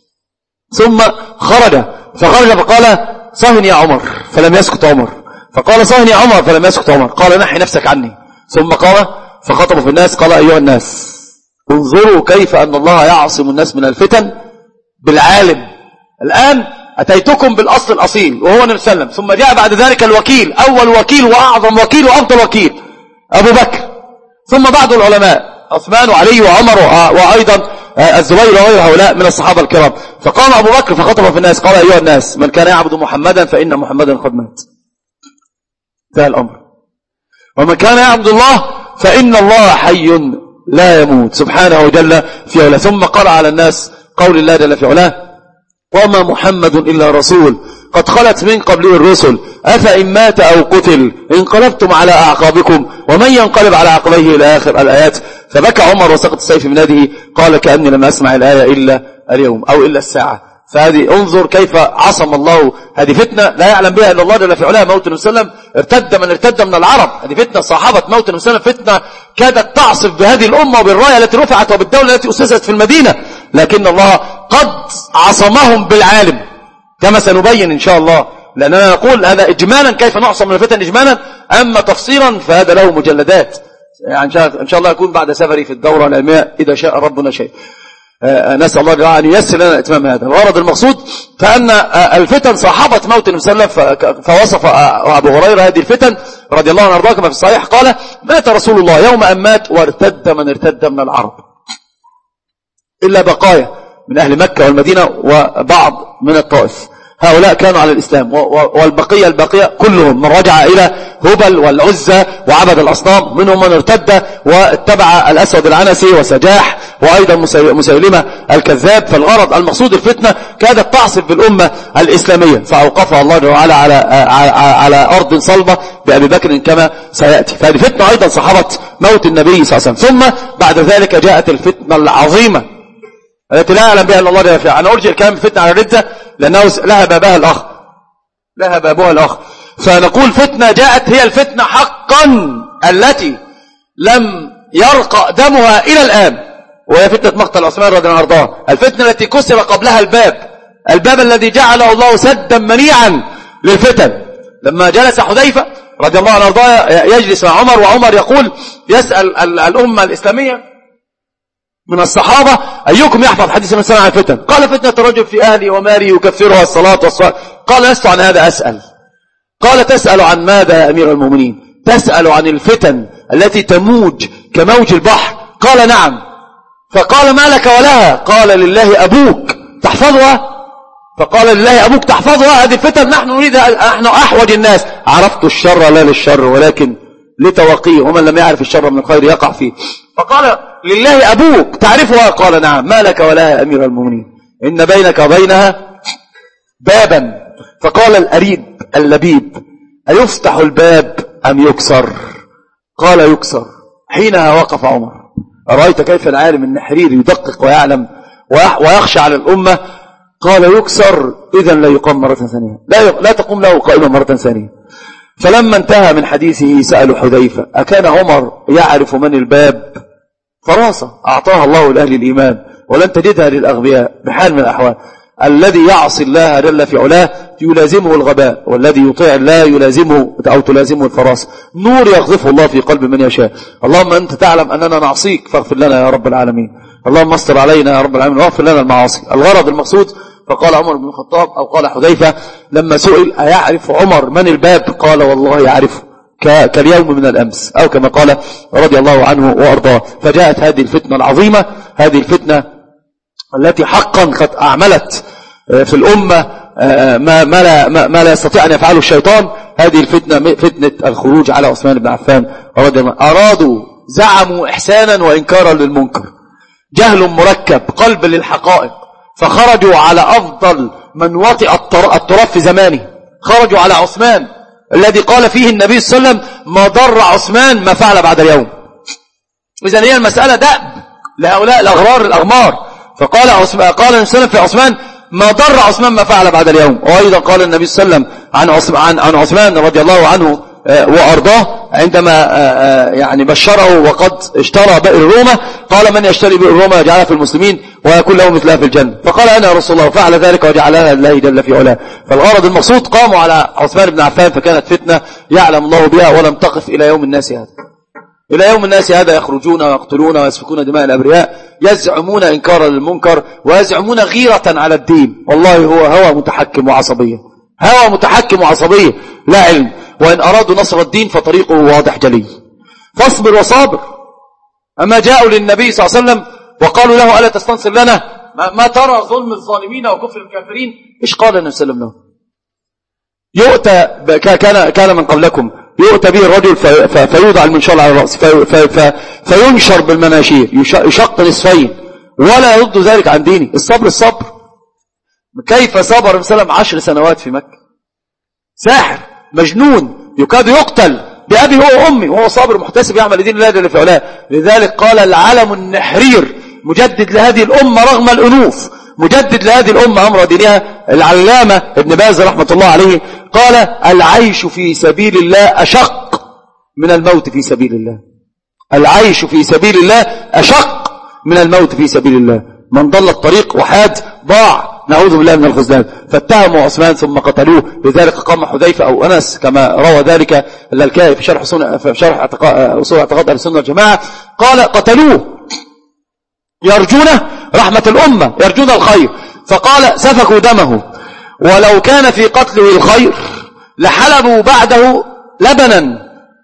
[SPEAKER 3] ثم خرج فخرج فقال صهن يا عمر، فلم يسكت عمر. فقال صهن يا عمر، فلم يسكت عمر. قال نحي نفسك عني. ثم قال فخطب في الناس قال أيها الناس انظروا كيف أن الله يعصم الناس من الفتن بالعالم. الآن أتيتكم بالأصل الأصيل وهو النبي صلى الله عليه وسلم، ثم جاء بعد ذلك الوكيل، أول وكيل وأعظم وكيل وأفضل وكيل أبو بكر، ثم بعد العلماء عثمان وعلي وعمر وأيضا الزبير وغير هؤلاء من الصحابة الكرام. فقام أبو بكر فخطب في الناس قال أيها الناس من كان يعبد محمدا فإن محمدا قد مات، انتهى الأمر. ومن كان يعبد الله فإن الله حي لا يموت سبحانه وجل في علاه. ثم قرأ على الناس قول الله جل في علاه وما محمد إلا رسول قد خلت من قبله الرسل أفإن مات أو قتل انقلبتم على أعقابكم ومن ينقلب على عقبيه إلى آخر الآيات. فبكى عمر وسقط السيف من يده قال كأني لم أسمع الآية إلا اليوم أو إلا الساعة. فهذه انظر كيف عصم الله هذه فتنة لا يعلم بها إلا الله جل في علاه. موت النبي صلى الله عليه وسلم ارتد من ارتد من العرب، هذه فتنة صاحبة موت النبي صلى الله عليه وسلم، فتنة كادت تعصف بهذه الأمة وبالراية التي رفعت وبالدولة التي أسست في المدينة، لكن الله قد عصمهم بالعالم كما سنبين إن شاء الله. لأننا نقول هذا إجمالا كيف نعصم من الفتن إجمالا، أما تفصيلا فهذا له مجلدات، يعني إن شاء الله يكون بعد سفري في الدورة العلمية إذا شاء ربنا شيء. نسأل الله أن ييسر لنا إتمام هذا الغرض المقصود. فأن الفتن صاحبت موت النبي صلى الله عليه وسلم، فوصف أبو هريرة هذه الفتن رضي الله عنه وارضاه كما في الصحيح قال مات رسول الله يوم أن مات وارتد من ارتد من العرب إلا بقايا من أهل مكة والمدينة وبعض من الطائف، هؤلاء كانوا على الإسلام، والبقية البقية كلهم من رجع إلى هبل والعزة وعبد الأصنام، منهم من ارتد واتبع الأسود العنسي وسجاح وأيضا مسيلمة الكذاب. فالغرض المقصود الفتنة كادت تعصف بالأمة الإسلامية فأوقفها الله تعالى على على أرض صلبة بأبي بكر كما سيأتي. فهذه فتنة أيضا صحبت موت النبي صلى الله عليه وسلم. ثم بعد ذلك جاءت الفتنة العظيمة التي لا يعلم بها إلا الله جل وعلا. أنا أرجع الكلام الفتنة على الردة لأنه لها بابها الأخ لها بابها الأخ فنقول فتنة جاءت هي الفتنة حقا التي لم يرقى دمها إلى الآن، وهي فتنة مقتل عثمان رضي الله عنه، الفتنة التي كسر قبلها الباب الباب الذي جعله الله سدا منيعا للفتن. لما جلس حذيفة رضي الله عنه يجلس مع عمر وعمر يقول يسأل الأمة الإسلامية من الصحابة أيكم يحفظ حديث النبي صلى الله عليه وسلم عن الفتن؟ قال فتنة الرجل في أهلي ومالي يكفرها الصلاة والصلاة. قال لست عن هذا أسأل. قال تسأل عن ماذا يا أمير المؤمنين؟ تسأل عن الفتن التي تموج كموج البحر. قال نعم. فقال ما لك ولها؟ قال لله أبوك تحفظها. فقال لله أبوك تحفظها. هذه الفتن نحن نريدها، نحن أحوج الناس. عرفت الشر لا للشر ولكن لتوقيه، ومن لم يعرف الشر من الخير يقع فيه. فقال لله أبوك تعرفها؟ قال نعم. ما لك ولها يا أمير المؤمنين؟ إن بينك وبينها بابا. فقال الأريب اللبيب أيفتح الباب أم يكسر؟ قال يكسر. حينها وقف عمر. أرأيت كيف العالم النحرير يدقق ويعلم ويخشى على الأمة؟ قال يكسر إذن لا يقام مرة ثانية، لا, لا تقوم له قائمة مرة ثانية. فلما انتهى من حديثه سألوا حذيفة أكان عمر يعرف من الباب؟ فراسة أعطاها الله لأهل الإيمان ولن تجدها للأغبياء بحال من الأحوال. الذي يعصي الله جل في علاه يلازمه الغباء، والذي يطيع الله يلازمه أو تلازمه الفراسة. نور يغذفه الله في قلب من يشاء. اللهم أنت تعلم أننا نعصيك فاغفر لنا يا رب العالمين. اللهم استر علينا يا رب العالمين واغفر لنا المعاصي. الغرض المقصود. فقال عمر بن الخطاب أو قال حذيفة لما سئل أيعرف عمر من الباب؟ قال والله يعرفه كاليوم من الأمس، أو كما قال رضي الله عنه وأرضاه. فجاءت هذه الفتنة العظيمة، هذه الفتنة التي حقا قد أعملت في الأمة ما, ما, لا, ما, ما لا يستطيع أن يفعله الشيطان. هذه الفتنة فتنة الخروج على عثمان بن عفان رضي الله عنه. أرادوا زعموا إحسانا وإنكارا للمنكر، جهل مركب، قلب للحقائق، فخرجوا على أفضل من وطئ التراب في زمانه. خرجوا على عثمان الذي قال فيه النبي صلى الله عليه وسلم ما ضر عثمان ما فعل بعد اليوم. إذن هي المسألة دأب لهؤلاء الأغرار الأغمار. فقال عثمان قال النبي صلى الله عليه وسلم في عثمان ما ضر عثمان ما فعل بعد اليوم. وأيضا قال النبي صلى الله عليه وسلم عن عثمان, عن عثمان رضي الله عنه وأرضاه عندما يعني بشره وقد اشترى بئر روما، قال من يشتري بئر روما يجعلها في المسلمين ويكون له مثلها في الجنة. فقال أنا يا رسول الله، فعل ذلك وجعلها لله جل في علاه. فالغرض المقصود قاموا على عثمان بن عفان، فكانت فتنة يعلم الله بها ولم تقف إلى يوم الناس هذا. إلى يوم الناس هذا يخرجون ويقتلون ويسفكون دماء الأبرياء، يزعمون إنكارا للمنكر ويزعمون غيرة على الدين. والله هو هوى متحكم وعصبية، هوى متحكم وعصبية لا علم. وإن أرادوا نصر الدين فطريقه واضح جلي. فاصبر وصابر. أما جاءوا للنبي صلى الله عليه وسلم وقالوا له ألا تستنصر لنا؟ ما, ما ترى ظلم الظالمين وكفر الكافرين؟ إيش قال النبي صلى الله عليه وسلم؟ يؤتى كان كان من قبلكم يؤتى به الرجل في في فيوضع المنشار على الرأس في في في فينشر بالمناشير يشق نصفين ولا يرد ذلك عن دينه. الصبر الصبر. كيف صبر النبي صلى الله عليه وسلم عشر سنوات في مكة؟ ساحر مجنون يكاد يقتل بأبي هو وأمي وهو صابر محتسب يعمل لدين الله جل في علاه. لذلك قال العلم النحرير مجدد لهذه الأمة رغم الأنوف، مجدد لهذه الأمة أمر دينها، العلامة ابن باز رحمة الله عليه قال العيش في سبيل الله أشق من الموت في سبيل الله. العيش في سبيل الله أشق من الموت في سبيل الله. من ضل الطريق وحاد ضاع، نعوذ بالله من الخذلان. فاتهموا عثمان ثم قتلوه. لذلك قام حذيفة أو أنس كما روى ذلك اللالكائي في شرح في شرح أصول اعتقاد أهل السنة والجماعة، قال قتلوه يرجون رحمة الأمة، يرجون الخير. فقال سفكوا دمه، ولو كان في قتله الخير لحلبوا بعده لبنا،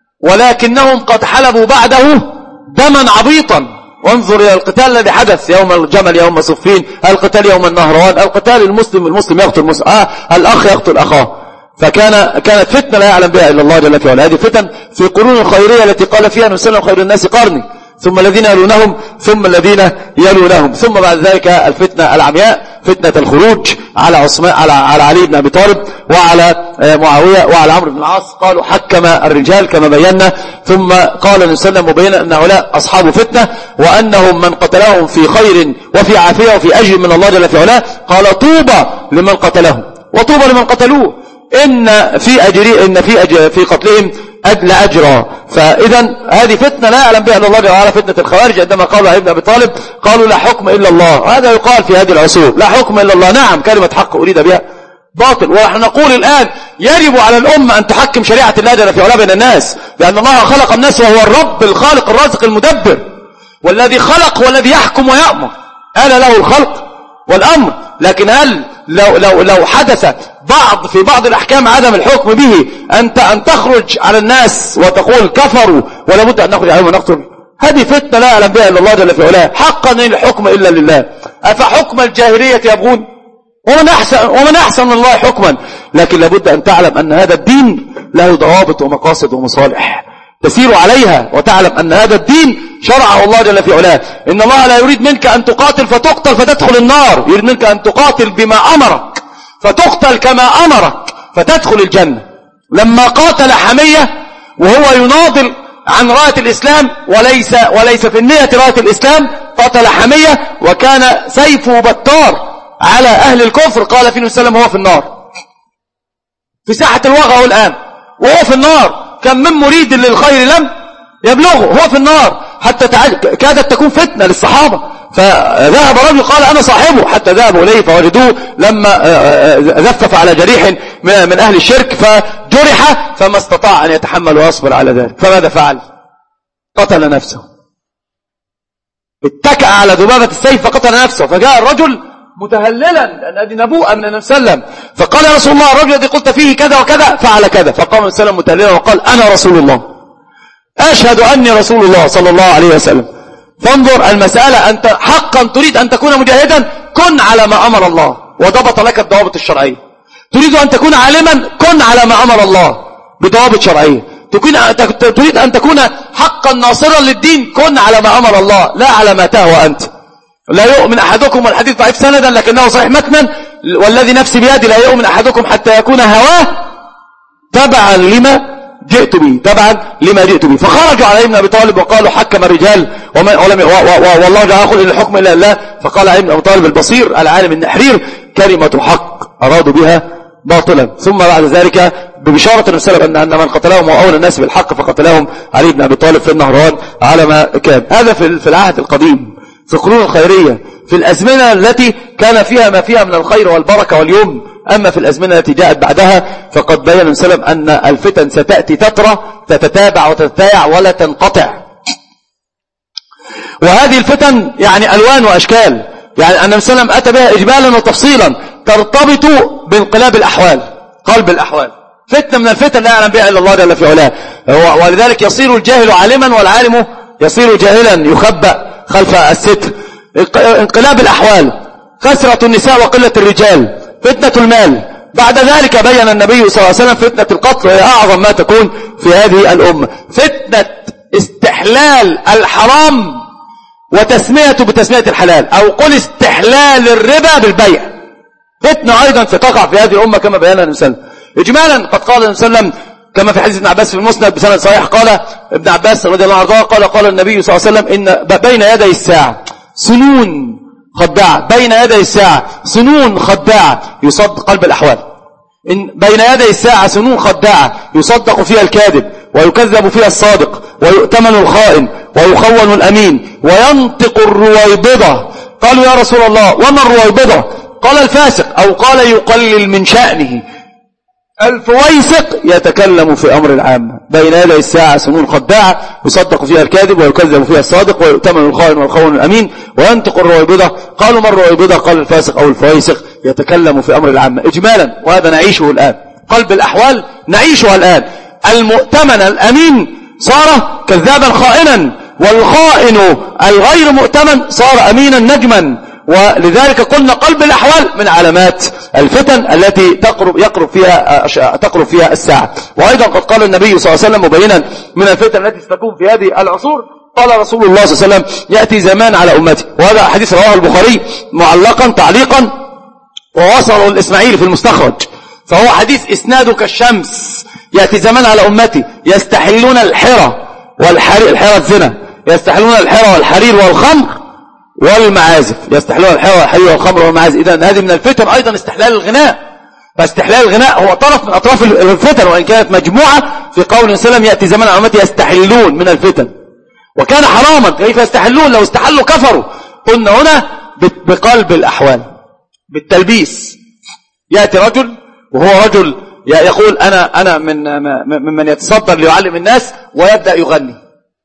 [SPEAKER 3] ولكنهم قد حلبوا بعده دما عبيطا. وانظر إلى القتال الذي حدث يوم الجمل يوم صفين، القتال يوم النهروان، القتال المسلم المسلم يقتل مسلم، آه الأخ يقتل أخاه. فكان كانت فتنة لا يعلم بها إلا الله جل في علاه. هذه فتن في قرون الخيرية التي قال فيها النبي صلى الله عليه وسلم خير الناس قرني ثم الذين يلونهم ثم الذين يلونهم. ثم بعد ذلك الفتنة العمياء، فتنة الخروج على عثمان على على علي بن أبي طالب وعلى معاوية وعلى عمرو بن العاص. قالوا حكم الرجال كما بينا. ثم قال النبي صلى الله عليه وسلم مبينا أن هؤلاء أصحاب فتنة وأنهم من قتلهم في خير وفي عافية وفي أجر من الله جل في علاه. قال طوبى لمن قتلهم وطوبى لمن قتلوه، إن في أجر إن في أجر في قتلهم أجل أجرا. فإذا هذه فتنة لا يعلم بها إلا الله تعالى، فتنة الخوارج. عندما قالوا علي بن أبي طالب قالوا لا حكم إلا الله. هذا يقال في هذه العصور، لا حكم إلا الله. نعم كلمة حق أريد بها باطل. ونحن نقول الآن يجب على الأمة أن تحكم شريعة الله جل في علاه بين الناس، لأن الله خلق الناس وهو الرب الخالق الرازق المدبر، والذي خلق والذي يحكم ويأمر، آل له الخلق والأمر. لكن هل لو, لو, لو حدث بعض في بعض الأحكام عدم الحكم به أنت أن تخرج على الناس وتقول كفروا ولا بد أن نخرج عليهم ونقتل؟ هذه فتنة لا يعلم بها إلا الله جل في علاه. حقا إن الحكم إلا لله. أفحكم الجاهلية يبغون ومن أحسن, ومن أحسن من الله حكما. لكن لابد أن تعلم أن هذا الدين له ضوابط ومقاصد ومصالح تسير عليها، وتعلم أن هذا الدين شرعه الله جل في علاه. إن الله لا يريد منك أن تقاتل فتقتل فتدخل النار، يريد منك أن تقاتل بما أمرك فتقتل كما أمرك فتدخل الجنة. لما قاتل حمية وهو يناضل عن راية الإسلام وليس, وليس في النية راية الإسلام، قاتل حمية وكان سيفه بتار على أهل الكفر. قال فيه السلام هو في النار في ساحة الوغى الآن وهو في النار. كم من مريد للخير لم يبلغه، هو في النار. حتى كادت تكون فتنة للصحابة، فذهب رجل قال أنا صاحبه، حتى ذهبوا إليه فوجدوه لما زفف على جريح من أهل الشرك فجرح فما استطاع أن يتحمل ويصبر على ذلك. فماذا فعل؟ قتل نفسه. اتكأ على ذبابة السيف فقتل نفسه. فجاء الرجل متهللا لأن هذه نبوءة من النبي صلى الله عليه وسلم، فقال يا رسول الله الرجل الذي قلت فيه كذا وكذا فعل كذا. فقام النبي صلى الله عليه وسلم متهللا وقال أنا رسول الله، أشهد أني رسول الله صلى الله عليه وسلم. فانظر المسألة، أنت حقا تريد أن تكون مجاهدا كن على ما أمر الله وضبط لك الضوابط الشرعية. تريد أن تكون عالما كن على ما أمر الله بضوابط شرعية. تريد أن تكون حقا ناصرا للدين كن على ما أمر الله لا على ما تهوى أنت. لا يؤمن أحدكم، والحديث ضعيف سندا لكنه صحيح متنا، والذي نفسي بيدي لا يؤمن أحدكم حتى يكون هواه تبعا لما جئت به، تبعا لما جئت به. فخرجوا على ابن أبي طالب وقالوا حكم الرجال والله لا يقول إن الحكم إلا الله. فقال ابن أبي طالب البصير العالم النحرير كلمة حق أرادوا بها باطلا. ثم بعد ذلك ببشارة الرسالة أن أن من قتلهم هو أولى الناس بالحق فقتلهم علي بن أبي طالب في النهروان على ما كان. هذا في العهد القديم في القرون الخيرية، في الأزمنة التي كان فيها ما فيها من الخير والبركة واليمن. أما في الأزمنة التي جاءت بعدها فقد بيّن النبي صلى الله عليه وسلم أن الفتن ستأتي تترى تتتابع وتتتايع ولا تنقطع. وهذه الفتن يعني ألوان وأشكال، يعني النبي صلى الله عليه وسلم أتى بها إجمالا وتفصيلا ترتبط بانقلاب الأحوال، قلب الأحوال. فتنة من الفتن لا يعلم بها إلا الله جل في علاه، ولذلك يصير الجاهل عالما والعالم يصير جاهلا يخبأ خلف الستر. انقلاب الأحوال، كثرة النساء وقلة الرجال، فتنة المال. بعد ذلك بيّن النبي صلى الله عليه وسلم فتنة القتل وهي أعظم ما تكون في هذه الأمة، فتنة استحلال الحرام وتسميته بتسمية الحلال، أو قل استحلال الربا بالبيع، فتنة أيضا ستقع في هذه الأمة كما بيّنها النبي صلى الله عليه وسلم. إجمالا قد قال النبي صلى الله عليه وسلم كما في حديث ابن عباس في المسند بسند صحيح، قال ابن عباس رضي الله عنه قال قال النبي صلى الله عليه وسلم إن بين يدي الساعة سنون خداعة، بين يدي الساعة سنون خداعة يصدق قلب الأحوال. إن بين يدي الساعة سنون خداعة يصدق فيها الكاذب ويكذب فيها الصادق ويؤتمن الخائن ويخون الأمين وينطق الرويبضة. قالوا يا رسول الله وما الرويبضة؟ قال الفاسق، أو قال يقلل من شأنه. الفويسق يتكلم في أمر العامة. بين يدي الساعة سنون خداعة يصدق فيها الكاذب ويكذب فيها الصادق ويؤتمن الخائن والخون الأمين وينطق الرويبضة. قالوا ما الرويبضة؟ قال الفاسق أو الفويسق يتكلم في أمر العامة. إجمالا وهذا نعيشه الآن، قلب الأحوال نعيشها الآن. المؤتمن الأمين صار كذابا خائنا، والخائن الغير مؤتمن صار أمينا نجما. ولذلك قلنا قلب الأحوال من علامات الفتن التي تقرب يقرب فيها تقرب فيها الساعة. وأيضا قد قال النبي صلى الله عليه وسلم مبينا من الفتن التي ستكون في هذه العصور، قال رسول الله صلى الله عليه وسلم يأتي زمان على أمتي، وهذا حديث رواه البخاري معلقا تعليقا ووصله الإسماعيلي في المستخرج، فهو حديث إسناده كالشمس. يأتي زمان على أمتي يستحلون الحرى والحرير، الحرى الزنا، يستحلون الحرى والحرير والخمر والمعازف، يستحلون الحرى والحرير والخمر والمعازف. إذن هذه من الفتن. أيضا استحلال الغناء، فاستحلال الغناء هو طرف من أطراف الفتن، وإن كانت مجموعة في قول وسلم يأتي زمان على أمتي يستحلون من الفتن، وكان حراما. كيف يستحلون؟ لو استحلوا كفروا. قلنا هنا بقلب الأحوال، بالتلبيس. يأتي رجل وهو رجل يقول أنا أنا من ممن يتصدر ليعلم الناس، ويبدأ يغني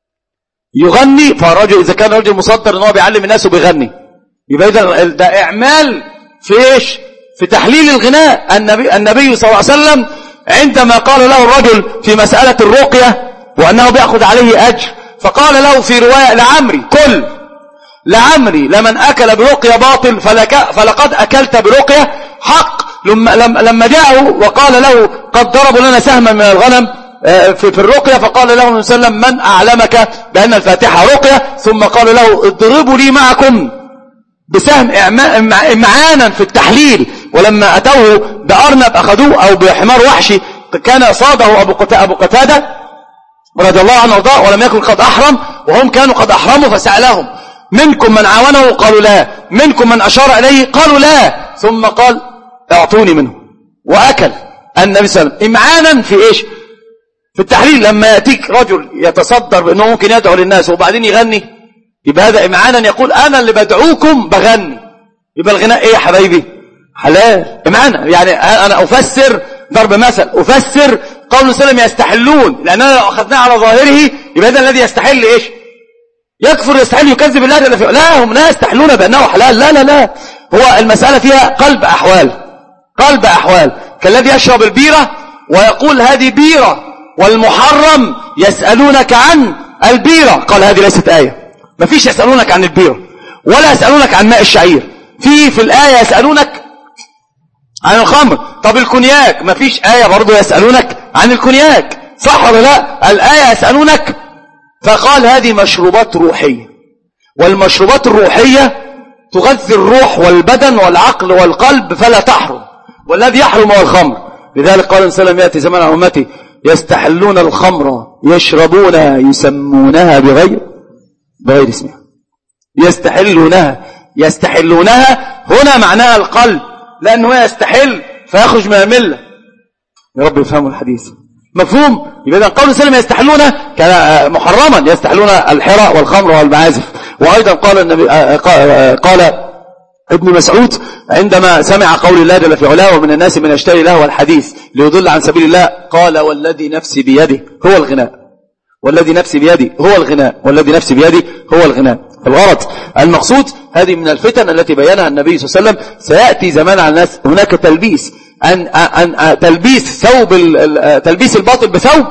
[SPEAKER 3] يغني فالرجل إذا كان رجل مصدر إن هو بيعلم الناس وبيغني، يبقى إذا ده إعمال في إيش؟ في تحليل الغناء. النبي النبي صلى الله عليه وسلم عندما قال له الرجل في مسألة الرقية وأنه بيأخذ عليه أجر، فقال له في رواية لعمري كل لعمري لمن أكل برقية باطل فلك فلقد أكلت برقية حق. لما, لما جاءه وقال له قد ضربوا لنا سهما من الغنم في, في الرقية، فقال له النبي صلى الله عليه وسلم من أعلمك بأن الفاتحة رقية؟ ثم قال له اضربوا لي معكم بسهم إمعانا في التحليل. ولما أتوه بأرنب أخذوه أو بحمار وحشي كان صاده أبو قتادة رضي الله عنه وارضاه ولم يكن قد أحرم، وهم كانوا قد أحرموا، فسألهم منكم من عاونه؟ قالوا لا. منكم من أشار إليه؟ قالوا لا. ثم قال اعطوني منه، وأكل النبي صلى الله عليه وسلم إمعانا في إيش؟ في التحليل. لما يأتيك رجل يتصدر بأنه ممكن يدعو للناس وبعدين يغني، يبقى هذا إمعانا، يقول أنا اللي بدعوكم بغني. يبقى الغناء إيه يا حبايبي؟ حلال إمعانا. يعني أنا أفسر ضرب مثل، أفسر قول وسلم يستحلون، لأننا لو أخذناه على ظاهره يبقى هذا الذي يستحل إيش؟ يكفر يستحل يكذب الله جل في علاه. لا، هم لا يستحلون بأنه حلال، لا لا لا، هو المسألة فيها قلب أحوال، قلب أحوال، كالذي يشرب البيرة ويقول هذه بيرة، والمحرم يسألونك عن البيرة، قال هذه ليست آية، ما فيش يسألونك عن البيرة ولا يسألونك عن ماء الشعير، في في الآية يسألونك عن الخمر. طب الكونياك ما فيش آية برضو يسألونك عن الكونياك، صح ولا لا؟ الآية يسألونك، فقال هذه مشروبات روحية، والمشروبات الروحية تغذي الروح والبدن والعقل والقلب فلا تحرم، والذي يحرم هو الخمر. لذلك قال النبي صلى الله عليه وسلم يأتي زمان على أمتي يستحلون الخمر يشربونها يسمونها بغير بغير اسمها، يستحلونها يستحلونها هنا معناها القلب، لأنه يستحل فيخرج من الملة. يا رب يفهموا الحديث مفهوم؟ يبقى قول السلام يستحلون كان محرما، يستحلون الحرى والخمر والمعازف. وأيضا قال النبي قال ابن مسعود عندما سمع قول الله جل في علاه ومن الناس من يشتري له الحديث ليضل عن سبيل الله، قال والذي نفسي بيده هو الغناء، والذي نفسي بيده هو الغناء، والذي نفسي بيده هو الغناء. الغرض المقصود هذه من الفتن التي بينها النبي صلى الله عليه وسلم. سيأتي زمان على الناس هناك تلبيس أن أن تلبيس ثوب تلبيس الباطل بثوب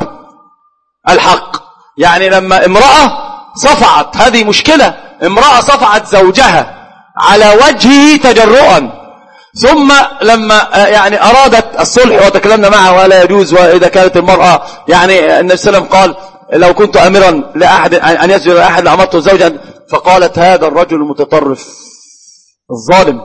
[SPEAKER 3] الحق. يعني لما امرأة صفعت، هذه مشكلة، امرأة صفعت زوجها على وجهه تجرؤا، ثم لما يعني أرادت الصلح وتكلمنا معها ولا يجوز، وإذا كانت المرأة يعني النبي صلى الله عليه وسلم قال لو كنت أمرا لأحد أن يسجد لأحد لأمرته زوجا، فقالت هذا الرجل المتطرف الظالم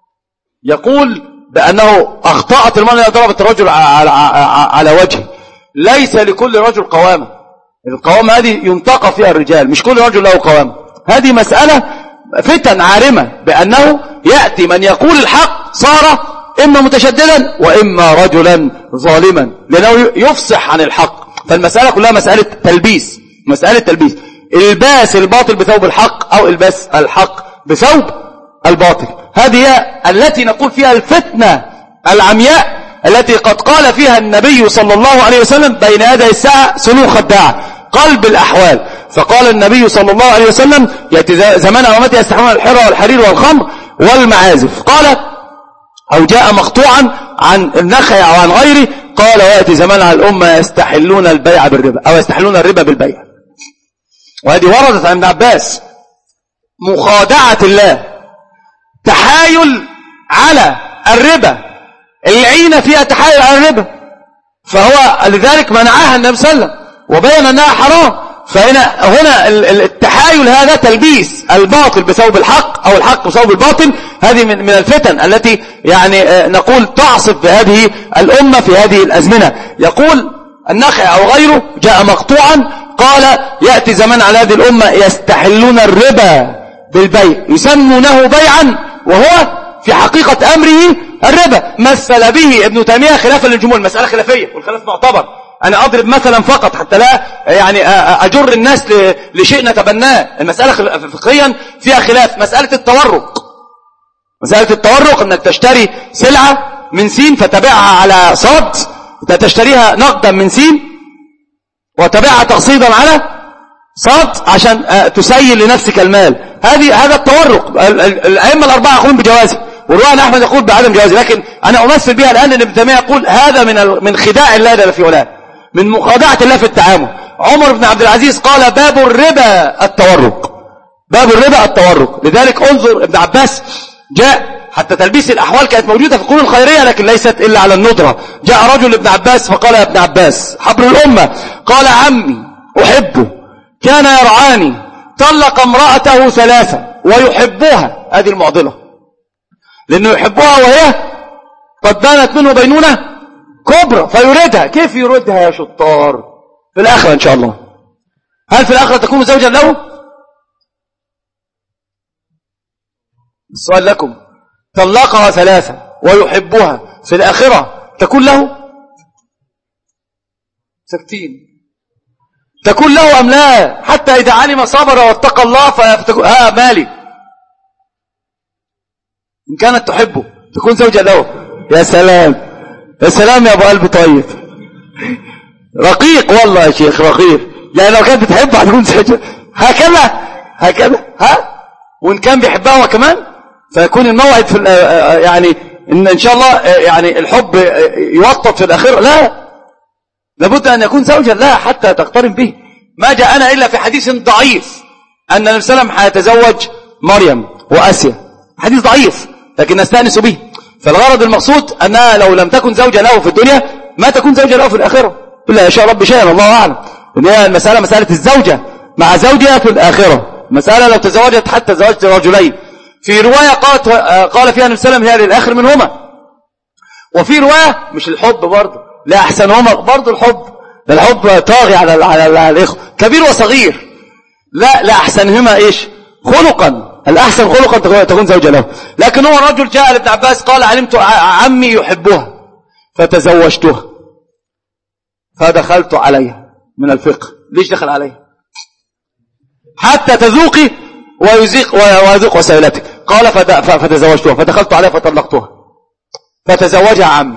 [SPEAKER 3] يقول بأنه أخطأت المرأة ضربت الرجل على, على وجهه. ليس لكل رجل قوامة، القوامة هذه ينتقى فيها الرجال، مش كل رجل له قوامة. هذه مسألة فتن عارمة، بأنه يأتي من يقول الحق صار إما متشددا وإما رجلا ظالما، لأنه يفصح عن الحق. فالمسألة كلها مسألة تلبيس، مسألة تلبيس، الباس الباطل بثوب الحق أو الباس الحق بثوب الباطل. هذه هي التي نقول فيها الفتنة العمياء التي قد قال فيها النبي صلى الله عليه وسلم بين يدي الساعة سلوك خداعة قلب الأحوال. فقال النبي صلى الله عليه وسلم يأتي زمان أمتي يستحلون الحرى والحرير والخمر والمعازف، قال أو جاء مقطوعا عن النخع أو عن غيره، قال ويأتي زمان على الأمة يستحلون البيع بالربا أو يستحلون الربا بالبيع. وهذه وردت عن ابن عباس، مخادعة الله، تحايل على الربا، العين فيها تحايل على الربا، فهو لذلك منعها النبي صلى الله عليه وسلم وبين أنها حرام. فهنا هنا التحايل هذا تلبيس الباطل بثوب الحق أو الحق بثوب الباطل. هذه من من الفتن التي يعني نقول تعصف بهذه الأمة في هذه الأزمنة. يقول النخع أو غيره جاء مقطوعا، قال يأتي زمان على هذه الأمة يستحلون الربا بالبيع، يسمونه بيعا وهو في حقيقة أمره الربا. مثل به ابن تيمية خلافا للجمهور، المسألة خلافية والخلاف معتبر. أنا أضرب مثلا فقط حتى لا يعني أجر الناس لشيء نتبناه. المسألة فقهيا فيها خلاف. مسألة التورق، مسألة التورق أنك تشتري سلعة من سين فتبيعها على صاد، تشتريها نقدا من سين وتبيعها تقسيطا على صاد عشان تسيل لنفسك المال. هذه هذا التورق. الأئمة الأربعة يقولون بجوازه، والرواية أحمد يقول بعدم جوازه، لكن أنا أمثل بها الآن أن ابن تيمية يقول هذا من من خداع الله جل في علاه، من مخادعة الله في التعامل. عمر بن عبد العزيز قال باب الربا التورق، باب الربا التورق. لذلك انظر ابن عباس جاء حتى تلبيس الأحوال كانت موجودة في القرون الخيرية لكن ليست إلا على الندرة. جاء رجل لابن عباس فقال يا ابن عباس حبر الأمة، قال عمي أحبه كان يرعاني، طلق امرأته ثلاثة ويحبها، هذه المعضلة، لأنه يحبها وهي قد بانت منه بينونة كبرى فيريدها. كيف يريدها يا شطار؟ في الآخرة إن شاء الله. هل في الآخرة تكون زوجا له؟ السؤال لكم، طلقها ثلاثة ويحبها في الآخرة تكون له؟ سكتين. تكون له أم لا؟ حتى إذا علم صبر واتقى الله فتكون ها مالي. إن كانت تحبه تكون زوجة له. يا سلام يا سلام يا أبو قلب طيب، رقيق والله يا شيخ، رقيق. يعني لو كانت بتحبه هتكون زوجة. هكذا هكذا ها، وإن كان بيحبها هو كمان، فيكون الموعد في يعني إن إن شاء الله يعني الحب يوطد في الآخرة. لا، لابد أن يكون زوجا لها حتى تقترن به. ما جاءنا إلا في حديث ضعيف أن النبي صلى الله عليه وسلم هيتزوج مريم وآسيا، حديث ضعيف لكن نستأنس به. فالغرض المقصود أنها لو لم تكن زوجة له في الدنيا ما تكون زوجة له في الآخرة، إلا يشاء رب شيئا الله أعلم. إن هي المسألة مسألة الزوجة مع زوجها في الآخرة. مسألة لو تزوجت حتى زوجت رجلين. في رواية قالت قال فيها النبي صلى الله عليه وسلم هي للآخر منهما، وفي رواية مش الحب برضه لا أحسنهما برضه الحب، ده الحب طاغي على على الإخوة كبير وصغير، لا لا أحسنهما إيش خلقا، الأحسن خلقا تكون زوجة له. لكن هو الرجل جاء لابن عباس قال علمت عمي يحبها فتزوجتها فدخلت عليها. من الفقه ليش دخل عليها؟ حتى تذوقي ويذيق ويذوق وسائلتك. قال فتزوجتها فدخلت عليها فطلقتها فتزوجها عمي.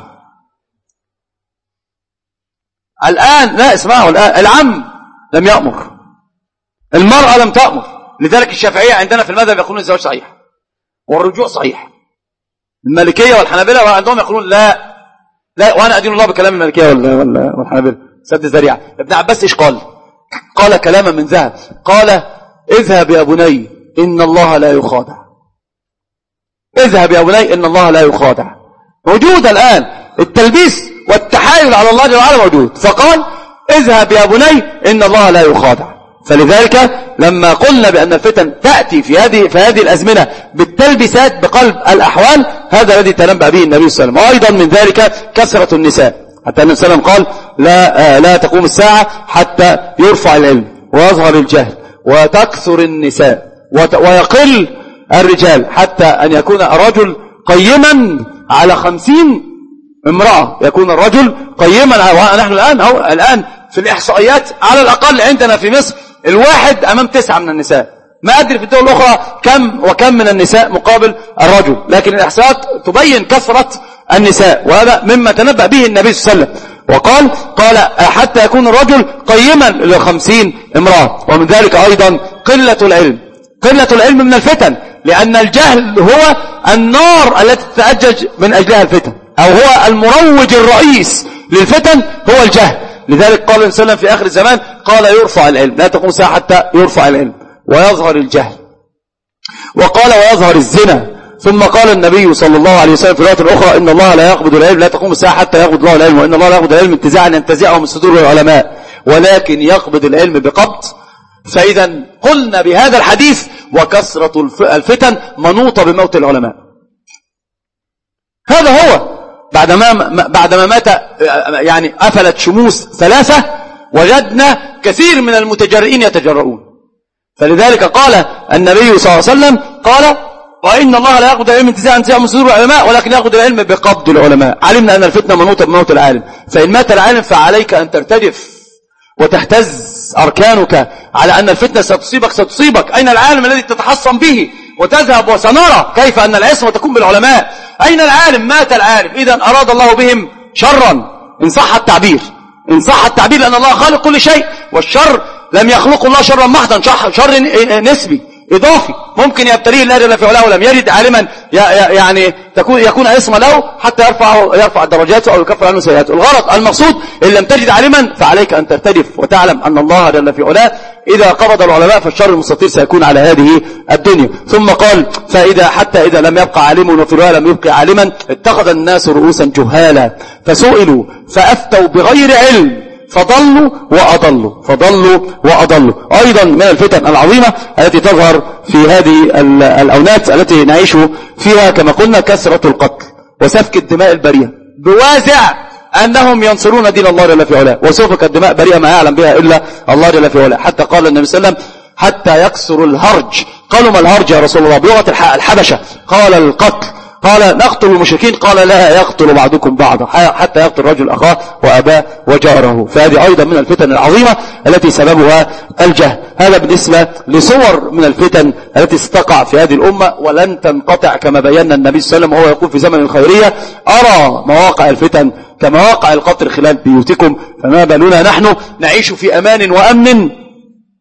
[SPEAKER 3] الآن لا اسمعوا، الآن العم لم يأمر، المرأة لم تأمر. لذلك الشافعية عندنا في المذهب يقولون الزواج صحيح والرجوع صحيح. المالكية والحنابلة عندهم يقولون لا لا، وأنا أدين الله بكلام المالكية والحنابلة سد الذريعة. ابن عباس إيش قال؟ قال كلاما من ذهب، قال اذهب يا بني إن الله لا يخادع. اذهب يا بني إن الله لا يخادع. موجود الآن التلبيس والتحايل على الله جل وعلا موجود، فقال اذهب يا بني إن الله لا يخادع. فلذلك لما قلنا بأن الفتن تأتي في هذه في هذه الأزمنة بالتلبيسات بقلب الأحوال، هذا الذي تنبأ به النبي صلى الله عليه وسلم. وأيضا من ذلك كثرة النساء، حتى النبي صلى الله عليه وسلم قال لا لا تقوم الساعة حتى يرفع العلم ويظهر الجهل وتكثر النساء ويقل الرجال، حتى أن يكون الرجل قيما على خمسين امرأة، يكون الرجل قيما على. نحن الآن أو الآن في الإحصائيات على الأقل عندنا في مصر الواحد أمام تسعة من النساء. ما أدري في الدول الأخرى كم وكم من النساء مقابل الرجل، لكن الإحصائيات تبين كثرة النساء، وهذا مما تنبأ به النبي صلى الله عليه وسلم. وقال قال حتى يكون الرجل قيما لخمسين امرأة. ومن ذلك أيضا قلة العلم. قلة العلم من الفتن، لأن الجهل هو النار التي تتأجج من أجلها الفتن، أو هو المروج الرئيس للفتن هو الجهل. لذلك قال النبي صلى الله عليه وسلم في آخر الزمان قال يرفع العلم، لا تقوم ساعة حتى يرفع العلم ويظهر الجهل. وقال ويظهر الزنا. ثم قال النبي صلى الله عليه وسلم في رواية الأخرى إن الله لا يقبض العلم، لا تقوم الساعة حتى يقبض الله العلم، وإن الله لا يقبض العلم انتزاعا ينتزعه من صدور العلماء، ولكن يقبض العلم بقبض. فإذا قلنا بهذا الحديث وكثرة الفتن منوطة بموت العلماء. هذا هو بعدما بعدما مات يعني أفلت شموس ثلاثة وجدنا كثير من المتجرئين يتجرؤون. فلذلك قال النبي صلى الله عليه وسلم قال وإن الله لا يقبض العلم انتزاعا ينتزعه من صدور العلماء، ولكن يقبض العلم بقبض العلماء. علمنا أن الفتنة منوطة بموت العالم، فإن مات العالم فعليك أن ترتجف وتهتز أركانك على أن الفتنة ستصيبك ستصيبك. أين العالم الذي تتحصن به وتذهب؟ وسنرى كيف أن العصمة تكون بالعلماء. أين العالم؟ مات العالم. إذا أراد الله بهم شرا إن صح التعبير، إن صح التعبير، لأن الله خالق كل شيء، والشر لم يخلق الله شرا محضا، شر نسبي إضافي ممكن يبتليه الله جل في علاه، ولم يجد عالما يعني تكون يكون اسم له حتى يرفع يرفع درجاته أو يكفر عنه سيئاته. الغرض المقصود إن لم تجد عالما فعليك أن ترتجف وتعلم أن الله جل في علاه إذا قبض العلماء فالشر المستطير سيكون على هذه الدنيا. ثم قال فإذا حتى إذا لم يبقى عالم، وفي رواية لم يبقى عالما، اتخذ الناس رؤوسا جهالا فسئلوا فأفتوا بغير علم فضلوا وأضلوا فضلوا وأضلوا. أيضا من الفتن العظيمة التي تظهر في هذه الأونات التي نعيش فيها كما قلنا كثرة القتل وسفك الدماء البريئة بوازع أنهم ينصرون دين الله جل في علاه، وسفك الدماء بريئة ما يعلم بها إلا الله جل في علاه. حتى قال النبي صلى الله عليه وسلم حتى يكسر الهرج. قالوا ما الهرج يا رسول الله؟ بلغة الحبشة. قال القتل. قال نقتل المشركين؟ قال لا يقتل بعضكم بعضا حتى يقتل رجل أخاه وأباه وجاره. فهذه أيضا من الفتن العظيمة التي سببها الجهل. هذا بالنسبة لصور من الفتن التي ستقع في هذه الأمة ولن تنقطع كما بينا النبي صلى الله عليه وسلم وهو يقول في زمن الخيرية أرى مواقع الفتن كمواقع القطر خلال بيوتكم، فما بالنا نحن نعيش في أمان وأمن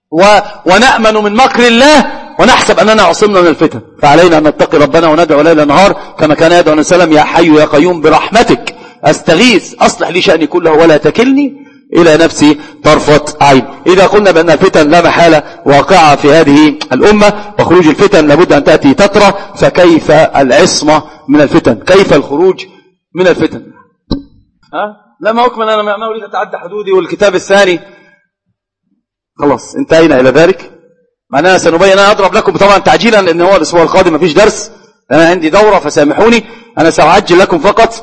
[SPEAKER 3] و... ونأمن من مكر الله ونحسب أننا عصمنا من الفتن. فعلينا أن نتقي ربنا وندعو ليل نهار كما كان يدعو النبي صلى الله عليه وسلم: يا حي يا قيوم برحمتك أستغيث أصلح لي شأني كله ولا تكلني إلى نفسي طرفة عين. إذا قلنا بأن الفتن لا محالة واقعة في هذه الأمة وخروج الفتن لابد أن تأتي تترى، فكيف العصمة من الفتن؟ كيف الخروج من الفتن؟ ها؟ لما أكمل أنا ما أريد أتعدى حدودي، والكتاب الثاني خلاص انتهينا إلى ذلك. معناها سنبين. أنا أضرب لكم طبعا تعجيلا لأن هو الأسبوع القادم ما فيش درس، أنا عندي دورة فسامحوني. أنا سأعجل لكم فقط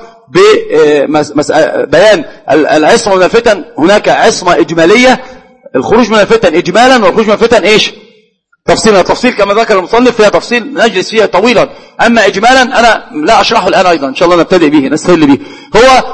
[SPEAKER 3] ببيان العصمة من الفتن. هناك عصمة إجمالية، الخروج من الفتن إجمالا، والخروج من الفتن إيش؟ تفصيلا. تفصيل كما ذكر المصنف فيها تفصيل نجلس فيها طويلا. أما إجمالا أنا لا أشرحه الآن، أيضا إن شاء الله نبتدئ به نستهل به. هو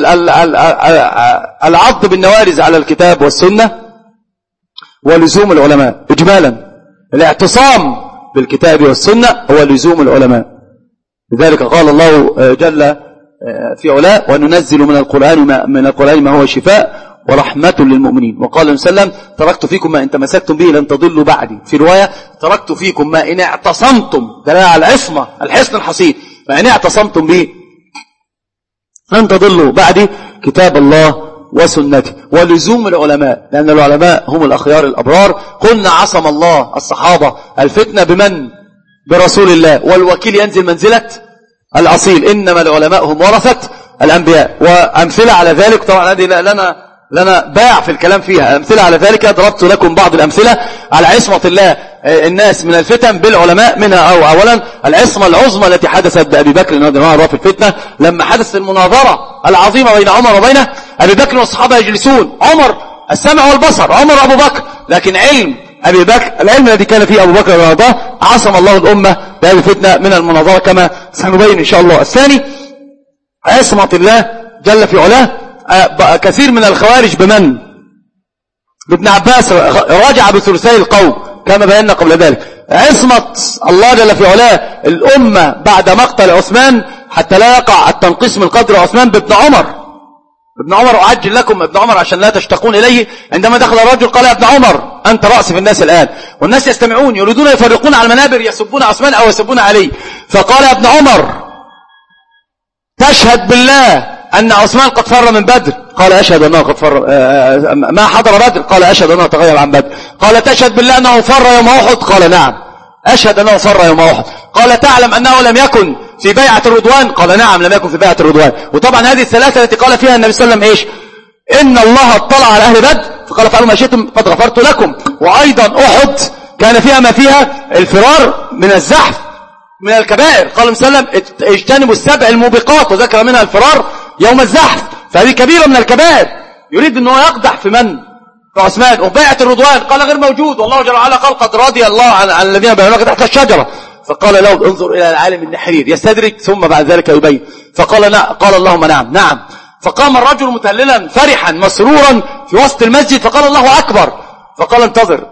[SPEAKER 3] العض بالنوارز على الكتاب والسنة ولزوم العلماء إجمالا. الاعتصام بالكتاب والسنة هو لزوم العلماء. لذلك قال الله جل في علاه: وننزل من القرآن من القرآن ما هو شفاء ورحمة للمؤمنين. وقال النبي صلى الله عليه وسلم: تركت فيكم ما إن تمسكتم به لن تضلوا بعدي. في رواية: تركت فيكم ما إن اعتصمتم، دلالة على العصمة، الحصن الحصين، ما إن اعتصمتم به لن تضلوا بعدي، كتاب الله وسنتي. ولزوم العلماء، لأن العلماء هم الأخيار الأبرار. قلنا عصم الله الصحابة الفتنة بمن؟ برسول الله. والوكيل ينزل منزلة الأصيل. إنما العلماء هم ورثة الأنبياء. وأمثلة على ذلك طبعا هذه لنا لنا باع في الكلام فيها. أمثلة على ذلك ضربت لكم بعض الأمثلة على عصمة الله الناس من الفتن بالعلماء. منها أو أولا العصمة العظمى التي حدثت بأبي بكر رضي الله عنه في الفتنة، لما حدث المناظرة العظيمة بين عمر وبين أبي بكر والصحابة يجلسون، عمر السمع والبصر، عمر أبو بكر، لكن علم أبي بكر، العلم الذي كان فيه أبو بكر رضي الله عنه، عصم الله الأمة بهذه الفتنة من المناظرة كما سنبين إن شاء الله. الثاني عصمة الله جل في علاه. كثير من الخوارج بمن؟ بابن عباس راجع بثلثي القوم كما بينا قبل ذلك. عصمة الله جل في علاه الأمة بعد مقتل عثمان حتى لا يقع التنقيص من قدر عثمان بابن عمر. ابن عمر أعجل لكم ابن عمر عشان لا تشتقون إليه. عندما دخل الرجل قال: يا ابن عمر أنت رأس في الناس الآن، والناس يستمعون يريدون يفرقون على المنابر، يسبون عثمان أو يسبون علي. فقال: يا ابن عمر تشهد بالله أن عثمان قد فر من بدر؟ قال: أشهد أنه قد فر. ما حضر بدر؟ قال: أشهد أنه تغير عن بدر. قال: تشهد بالله أنه فر يوم أحد؟ قال: نعم أشهد أنه فر يوم أحد. قال: تعلم أنه لم يكن في بيعة الرضوان؟ قال: نعم لم يكن في بيعة الرضوان. وطبعا هذه الثلاثة التي قال فيها النبي صلى الله عليه وسلم إيش؟ إن الله اطلع على أهل بدر فقال: فعلوا ما شئتم قد غفرت لكم. وأيضا أحد كان فيها ما فيها الفرار من الزحف من الكبائر. قال النبي صلى الله عليه وسلم: اجتنبوا السبع الموبقات، وذكر منها الفرار يوم الزحف، فهذه كبيرة من الكبائر. يريد أنه يقدح في من؟ في عثمان. وبيعة الرضوان قال: غير موجود، والله جل وعلا قال: قد رضي الله عن, عن الذين بيعونك تحت الشجرة. فقال له: انظر إلى العالم النحرير يستدرك ثم بعد ذلك يبين. فقال: لا. قال: اللهم نعم. نعم. فقام الرجل متهللا فرحا مسرورا في وسط المسجد فقال: الله أكبر. فقال: انتظر،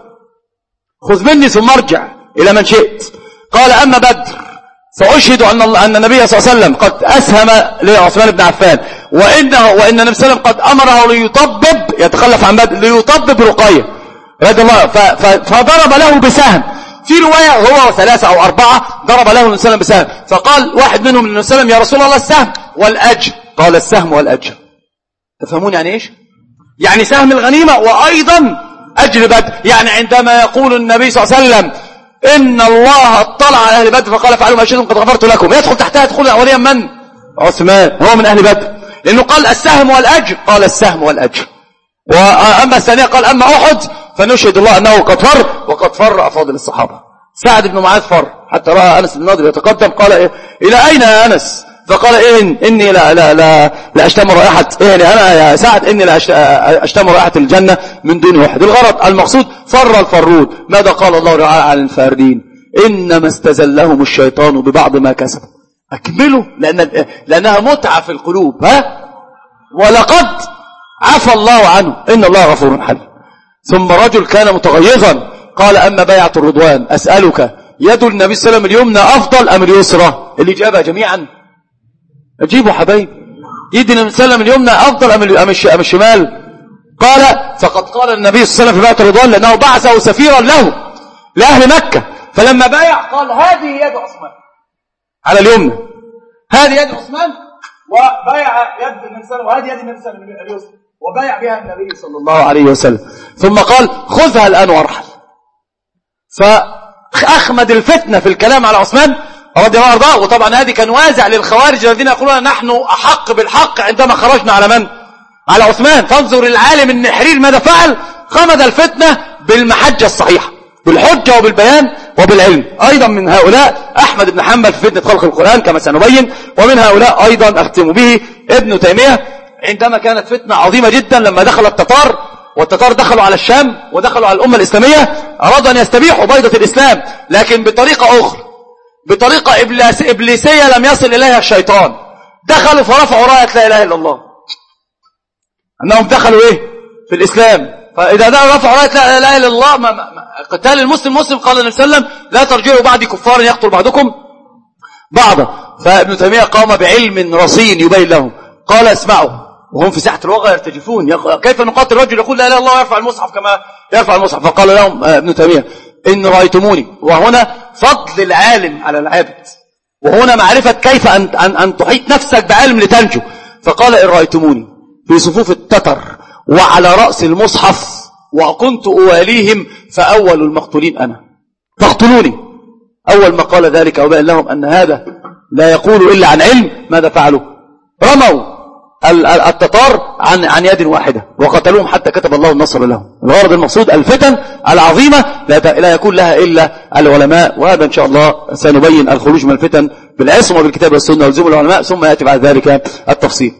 [SPEAKER 3] خذ مني ثم ارجع إلى من شئت. قال: أما بدر فأشهد أن, أن النبي صلى الله عليه وسلم قد أسهم لعثمان بن عفان، وإنه وإن النبي صلى الله عليه وسلم قد أمره ليطبب، يتخلف عن بدر، ليطبب رقية رضي الله. فضرب له بسهم. في رواية هو ثلاثة أو أربعة ضرب له النبي صلى الله عليه وسلم بسهم. فقال واحد منهم للنبي صلى الله عليه وسلم: يا رسول الله السهم والأجر. قال: السهم والأجر. تفهمون يعني إيش؟ يعني سهم الغنيمة وأيضا أجر بدر. يعني عندما يقول النبي صلى الله عليه وسلم: إن الله اطلع على أهل بدر فقال: فعلوا ما شئتم قد غفرت لكم، يدخل تحتها يدخل أوليا من؟ عثمان، هو من أهل بدر، لأنه قال السهم والأجر. قال: السهم والأجر. وأما الثانية قال: أما أحد فنشهد الله أنه قد فر، وقد فر أفاضل الصحابة. سعد بن معاذ فر حتى رأى أنس بن نضر يتقدم، قال: إيه؟ إلى أين يا أنس؟ فقال: إن إني لا لا لا لا أشتم رائحة، إيه أنا يا سعد إني لا أشتم رائحة الجنة من دون واحد. الغرض المقصود فر الفرود. ماذا قال الله تعالى عن الفاردين؟ إنما استزلهم الشيطان ببعض ما كسبوا. أكملوا، لأن لأنها متعة في القلوب. ها؟ ولقد عفى الله عنه إن الله غفور حليم. ثم رجل كان متغيظا قال: أما بيعة الرضوان أسألك يد النبي صلى الله عليه وسلم اليمنى أفضل أم اليسرى؟ اللي جابها جميعا أجيبوا حبايب. يد النبي صلى الله عليه وسلم اليمنى أفضل أم الشمال؟ قال: فقد قال النبي صلى الله عليه وسلم في بيعة الرضوان لأنه بعثه سفيرا له لأهل مكة، فلما بايع قال هذه يد عثمان على اليمنى، هذه يد عثمان، وبايع يد النبي صلى الله عليه وسلم، وهذه يد النبي صلى الله عليه وسلم، وبايع بها النبي صلى الله عليه وسلم. ثم قال خذها الآن وارحل. فأخمد الفتنة في الكلام على عثمان رضي الله عنه. وطبعا هذه كان وازع للخوارج الذين يقولون نحن أحق بالحق عندما خرجنا على من؟ على عثمان. فانظر العالم النحرير ماذا فعل؟ خمد الفتنة بالمحجة الصحيحة، بالحجة وبالبيان وبالعلم. أيضا من هؤلاء أحمد بن حنبل في فتنة خلق القرآن كما سنبين، ومن هؤلاء أيضا أختم به ابن تيمية عندما كانت فتنة عظيمة جدا لما دخل التتار، والتتار دخلوا على الشام ودخلوا على الأمة الإسلامية، أرادوا أن يستبيحوا بيضة الإسلام لكن بطريقة أخرى، بطريقة إبليس إبليسية لم يصل إليها الشيطان. دخلوا فرفعوا راية لا إله إلا الله، أنهم دخلوا إيه في الإسلام. فإذا ده رفعوا راية لا إله إلا الله، ما ما قتال المسلم مسلم. قال النبي صلى الله عليه وسلم لا ترجعوا بعدي كفارا يقتل بعضكم بعضا. فابن تيمية قام بعلم رصين يبين لهم، قال اسمعوا وهم في ساحة الوغى يرتجفون، كيف نقاتل رجل يقول لا إله إلا الله ويرفع المصحف كما يرفع المصحف؟ فقال لهم ابن تيمية إن رأيتموني، وهنا فضل العالم على العابد، وهنا معرفة كيف أن, أن, أن تحيط نفسك بعلم لتنجو. فقال إن رأيتموني في صفوف التتر وعلى رأس المصحف وكنت أواليهم فأول المقتولين أنا، فاقتلوني. أول ما قال ذلك وبين لهم أن هذا لا يقول إلا عن علم، ماذا فعلوا؟ رموا التتار عن عن يد واحدة وقتلوهم حتى كتب الله النصر لهم. الغرض المقصود الفتن العظيمة لا يكون لها إلا العلماء، وهذا إن شاء الله سنبين الخروج من الفتن بالعصمة بالكتاب والسنة والزم العلماء، ثم يأتي بعد ذلك التفصيل.